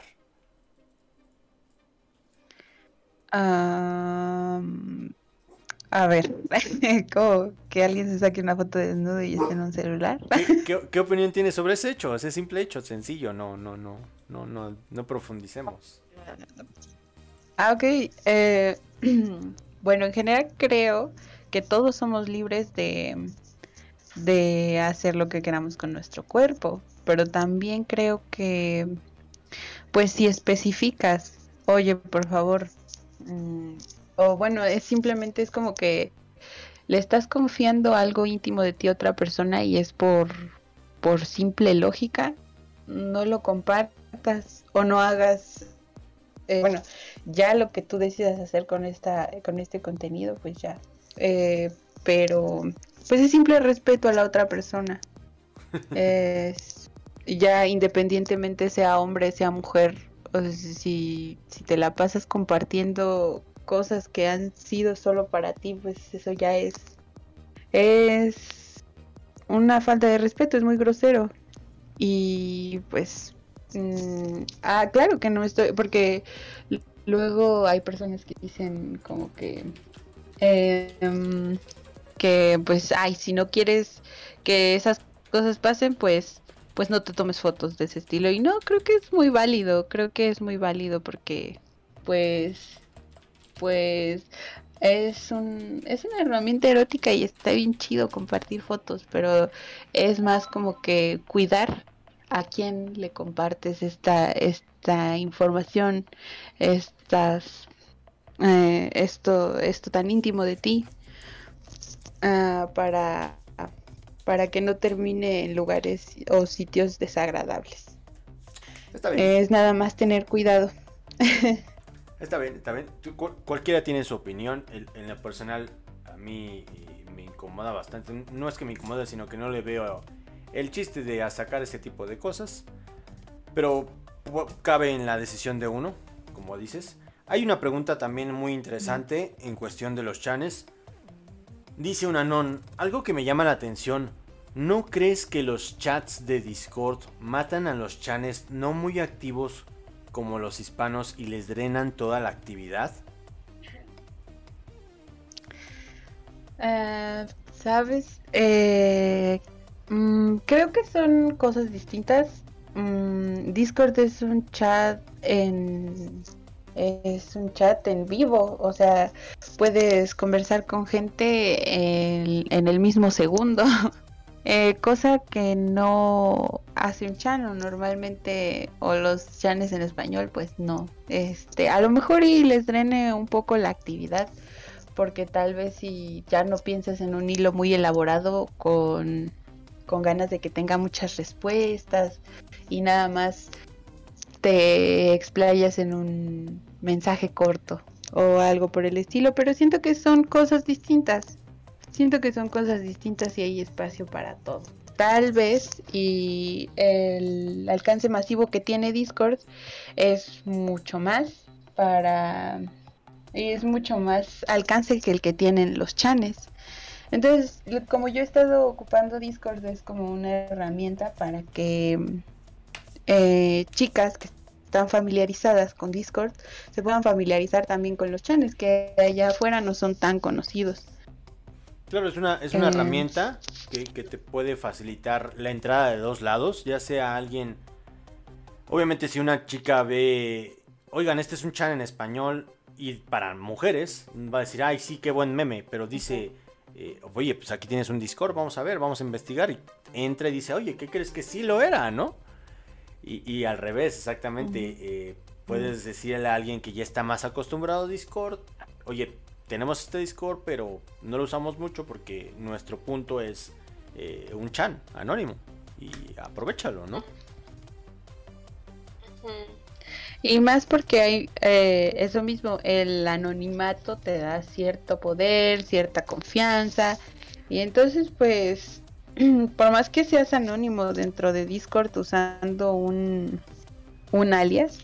Um, a ver, ¿cómo? ¿Que alguien se saque una foto desnudo y esté en un celular? ¿Qué, qué, qué opinión tienes sobre ese hecho? Ese simple hecho, sencillo, no, no, no, no, no, no profundicemos. Ah, ok. Eh, bueno, en general creo que todos somos libres de, de hacer lo que queramos con nuestro cuerpo, pero también creo que, pues si especificas, oye, por favor, mmm, o bueno, es simplemente es como que le estás confiando algo íntimo de ti a otra persona y es por, por simple lógica, no lo compartas o no hagas, eh, bueno, ya lo que tú decidas hacer con esta, con este contenido, pues ya. Eh, pero, pues es simple respeto a la otra persona. Es, ya independientemente sea hombre, sea mujer, o sea, si, si te la pasas compartiendo cosas que han sido solo para ti, pues eso ya es, es una falta de respeto, es muy grosero. Y pues, mmm, ah, claro que no estoy, porque l- luego hay personas que dicen como que, eh, em, que pues, ay, si no quieres que esas cosas pasen, pues, pues no te tomes fotos de ese estilo. Y no, creo que es muy válido, creo que es muy válido porque, pues, pues, es un, es una herramienta erótica y está bien chido compartir fotos, pero es más como que cuidar a quién le compartes esta, esta información, estas, eh, esto, esto tan íntimo de ti, ah, para, para que no termine en lugares o sitios desagradables. Está bien. Es nada más tener cuidado. Está bien, está bien. Tú- cu- cualquiera tiene su opinión. El- en lo personal, a mí eh, me incomoda bastante. No es que me incomode, sino que no le veo el chiste de a sacar ese tipo de cosas. Pero pu- cabe en la decisión de uno, como dices. Hay una pregunta también muy interesante en cuestión de los chanes. Dice un anón, algo que me llama la atención. ¿No crees que los chats de Discord matan a los chanes no muy activos como los hispanos y les drenan toda la actividad? Ah, ¿sabes? Eh, mm, creo que son cosas distintas. Mm, Discord es un chat en es un chat en vivo, o sea, puedes conversar con gente en, en el mismo segundo. Eh, cosa que no hace un chano normalmente, o los chanes en español, pues no. Este, a lo mejor y les drene un poco la actividad, porque tal vez si ya no piensas en un hilo muy elaborado con, con ganas de que tenga muchas respuestas y nada más te explayas en un mensaje corto o algo por el estilo, pero siento que son cosas distintas. Siento que son cosas distintas y hay espacio para todo. Tal vez, y el alcance masivo que tiene Discord es mucho más para es mucho más alcance que el que tienen los chanes. Entonces, como yo he estado ocupando Discord, es como una herramienta para que eh, chicas que están familiarizadas con Discord se puedan familiarizar también con los chanes, que allá afuera no son tan conocidos. Claro, es una, es una Eh, herramienta que, que te puede facilitar la entrada de dos lados, ya sea alguien... Obviamente si una chica ve, oigan, este es un chan en español y para mujeres, va a decir, ay, sí, qué buen meme, pero dice, eh, oye, pues aquí tienes un Discord, vamos a ver, vamos a investigar. Y entra y dice, oye, ¿qué crees que sí lo era, no? Y, y al revés, exactamente, Ujú. eh, puedes decirle a alguien que ya está más acostumbrado a Discord, oye, tenemos este Discord, pero no lo usamos mucho porque nuestro punto es eh, un chan anónimo. Y aprovechalo, ¿no? Y más porque hay eh, eso mismo, el anonimato te da cierto poder, cierta confianza. Y entonces, pues, por más que seas anónimo dentro de Discord usando un, un alias,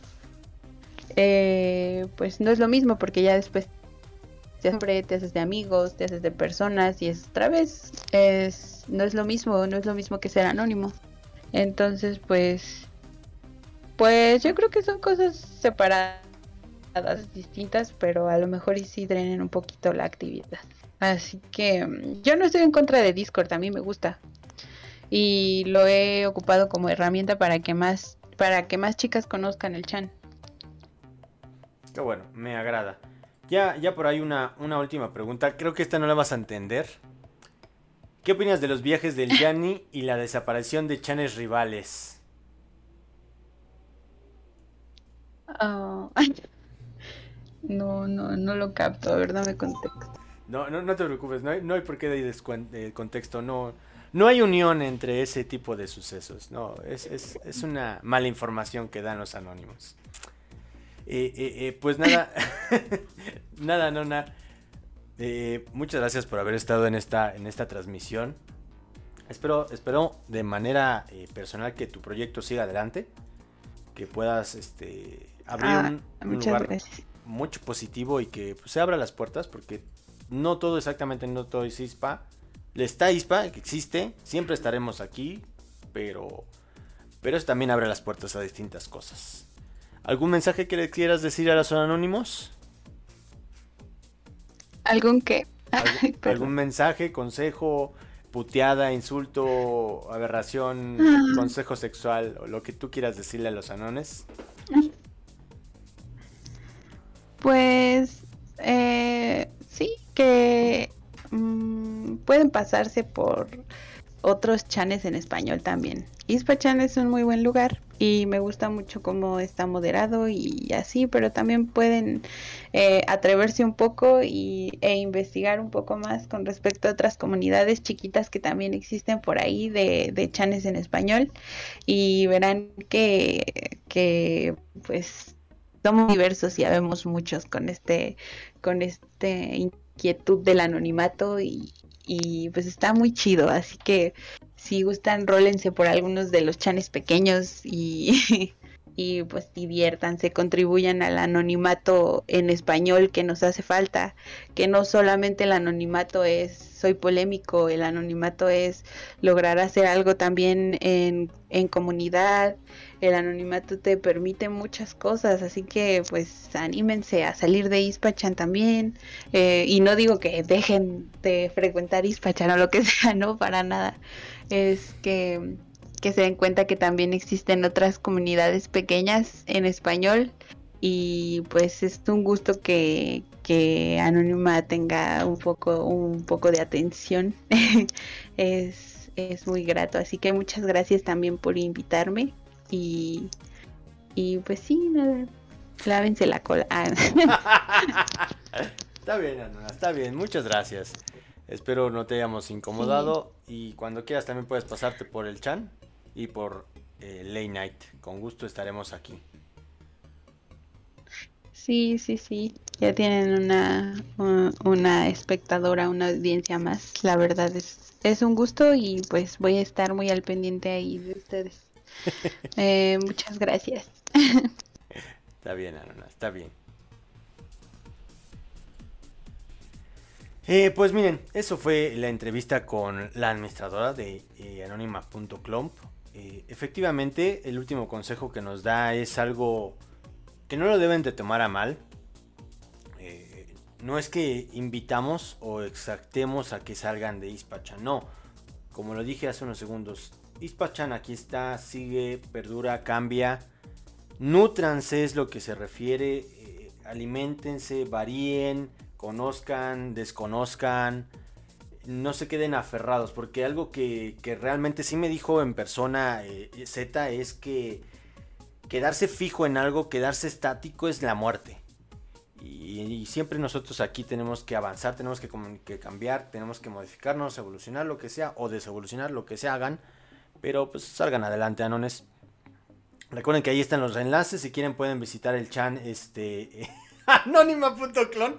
eh, pues no es lo mismo porque ya después siempre te haces de amigos, te haces de personas y es otra vez, es, no es lo mismo, no es lo mismo que ser anónimo. Entonces, pues... Pues yo creo que son cosas separadas, distintas, pero a lo mejor y sí drenen un poquito la actividad. Así que mm, yo no estoy en contra de Discord, a mí me gusta. Y lo he ocupado como herramienta para que más, para que más chicas conozcan el chan. Que bueno, me agrada. Ya, ya por ahí una, una última pregunta. Creo que esta no la vas a entender. ¿Qué opinas de los viajes del Yanni y la desaparición de chanes rivales? Oh, No, no, no lo capto. A ver, dame contexto. No, no, no te preocupes, no hay, no hay por qué de descuen- de contexto, no, no hay unión entre ese tipo de sucesos, no, es, es, es una mala información que dan los anónimos. Eh, eh, eh, pues nada, nada, no, nada. Eh, muchas gracias por haber estado en esta, en esta transmisión. Espero, espero de manera eh, personal que tu proyecto siga adelante, que puedas este, abrir Ah, un, un muchas lugar gracias. mucho positivo y que pues, se abra las puertas, porque no todo exactamente, no todo es ISPA. Está ISPA, que existe, siempre estaremos aquí, pero, pero eso también abre las puertas a distintas cosas. ¿Algún mensaje que le quieras decir a los anónimos? ¿Algún qué? Ay, ¿Algún, perdón. algún mensaje, consejo, puteada, insulto, aberración, Ah. consejo sexual o lo que tú quieras decirle a los anones? Pues eh, sí, que mm, pueden pasarse por otros chanes en español también. Ispachan es un muy buen lugar y me gusta mucho cómo está moderado y así, pero también pueden eh, atreverse un poco y, e investigar un poco más con respecto a otras comunidades chiquitas que también existen por ahí de, de chanes en español y verán que, que pues somos diversos y habemos muchos con este, con este inquietud del anonimato y, y pues está muy chido, así que si gustan, rólense por algunos de los chanes pequeños y, y pues diviértanse, contribuyan al anonimato en español que nos hace falta, que no solamente el anonimato es soy polémico, el anonimato es lograr hacer algo también en, en comunidad, el anonimato te permite muchas cosas, así que pues anímense a salir de Ispachan también, eh, y no digo que dejen de frecuentar Ispachan o lo que sea, no, para nada, es que, que se den cuenta que también existen otras comunidades pequeñas en español y pues es un gusto que, que Anónima tenga un poco, un poco de atención, es, es muy grato, así que muchas gracias también por invitarme y, y pues sí, nada, lávense la cola. Ah. Está bien, Anona, está bien, muchas gracias. Espero no te hayamos incomodado y cuando quieras también puedes pasarte por el chan y por eh, Late Night. Con gusto estaremos aquí. Sí, sí, sí, ya tienen una, un- una espectadora, una audiencia más, la verdad es, es un gusto y pues voy a estar muy al pendiente ahí de ustedes. Eh, muchas gracias. Está bien, Anona, está bien. Eh, pues miren, eso fue la entrevista con la administradora de eh, anónima punto clomp. Eh, efectivamente, el último consejo que nos da es algo que no lo deben de tomar a mal. Eh, no es que invitamos o exaltemos a que salgan de Ispachan, no. Como lo dije hace unos segundos, Ispachan aquí está, sigue, perdura, cambia. Nútranse es lo que se refiere, eh, aliméntense, varíen, conozcan, desconozcan, no se queden aferrados, porque algo que, que realmente sí me dijo en persona eh, Z es que quedarse fijo en algo, quedarse estático es la muerte. Y, y siempre nosotros aquí tenemos que avanzar, tenemos que, que cambiar, tenemos que modificarnos, evolucionar lo que sea, o desevolucionar lo que se hagan, pero pues salgan adelante, anones. Recuerden que ahí están los enlaces, si quieren pueden visitar el chan este anónima punto clon.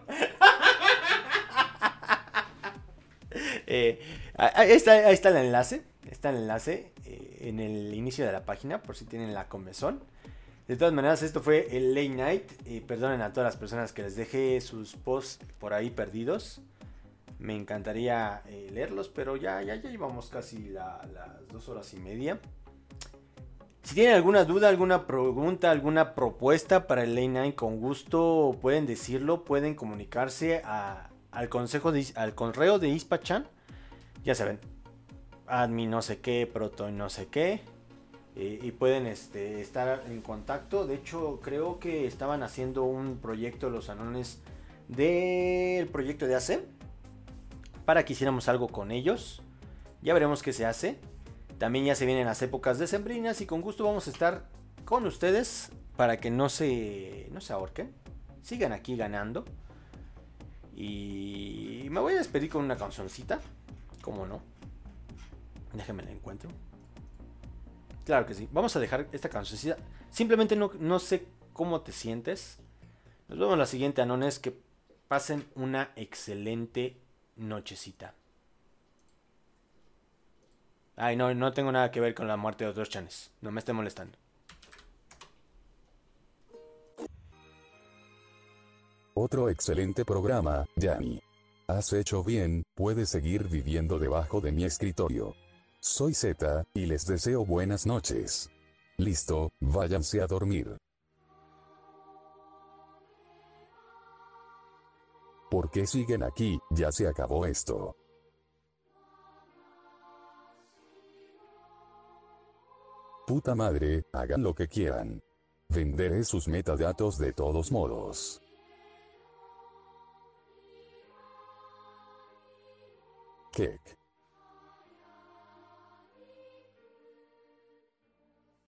eh, ahí, está, ahí está el enlace, está el enlace eh, en el inicio de la página por si tienen la comezón. De todas maneras, esto fue el Late Night. Eh, perdonen a todas las personas que les dejé sus posts por ahí perdidos. Me encantaría eh, leerlos, pero ya, ya, ya llevamos casi la, las dos horas y media. Si tienen alguna duda, alguna pregunta, alguna propuesta para el Late Night, con gusto pueden decirlo, pueden comunicarse a, al consejo de, al correo de Ispachan. Ya saben, admin no sé qué, proto no sé qué. Eh, y pueden este, estar en contacto. De hecho, creo que estaban haciendo un proyecto los anones del proyecto de A C E para que hiciéramos algo con ellos. Ya veremos qué se hace. También ya se vienen las épocas decembrinas y con gusto vamos a estar con ustedes para que no se, no se ahorquen. sigan aquí ganando. Y me voy a despedir con una cancioncita. ¿Cómo no? Déjenme la encuentro. Claro que sí. Vamos a dejar esta cancioncita. Simplemente no, no sé cómo te sientes. Nos vemos la siguiente, anones. Que pasen una excelente nochecita. Ay, no, no tengo nada que ver con la muerte de otros chanes. No me esté molestando. Otro excelente programa, Yanni. Has hecho bien, puedes seguir viviendo debajo de mi escritorio. Soy Z, y les deseo buenas noches. Listo, váyanse a dormir. ¿Por qué siguen aquí? Ya se acabó esto. Puta madre, hagan lo que quieran. Venderé sus metadatos de todos modos. Kek.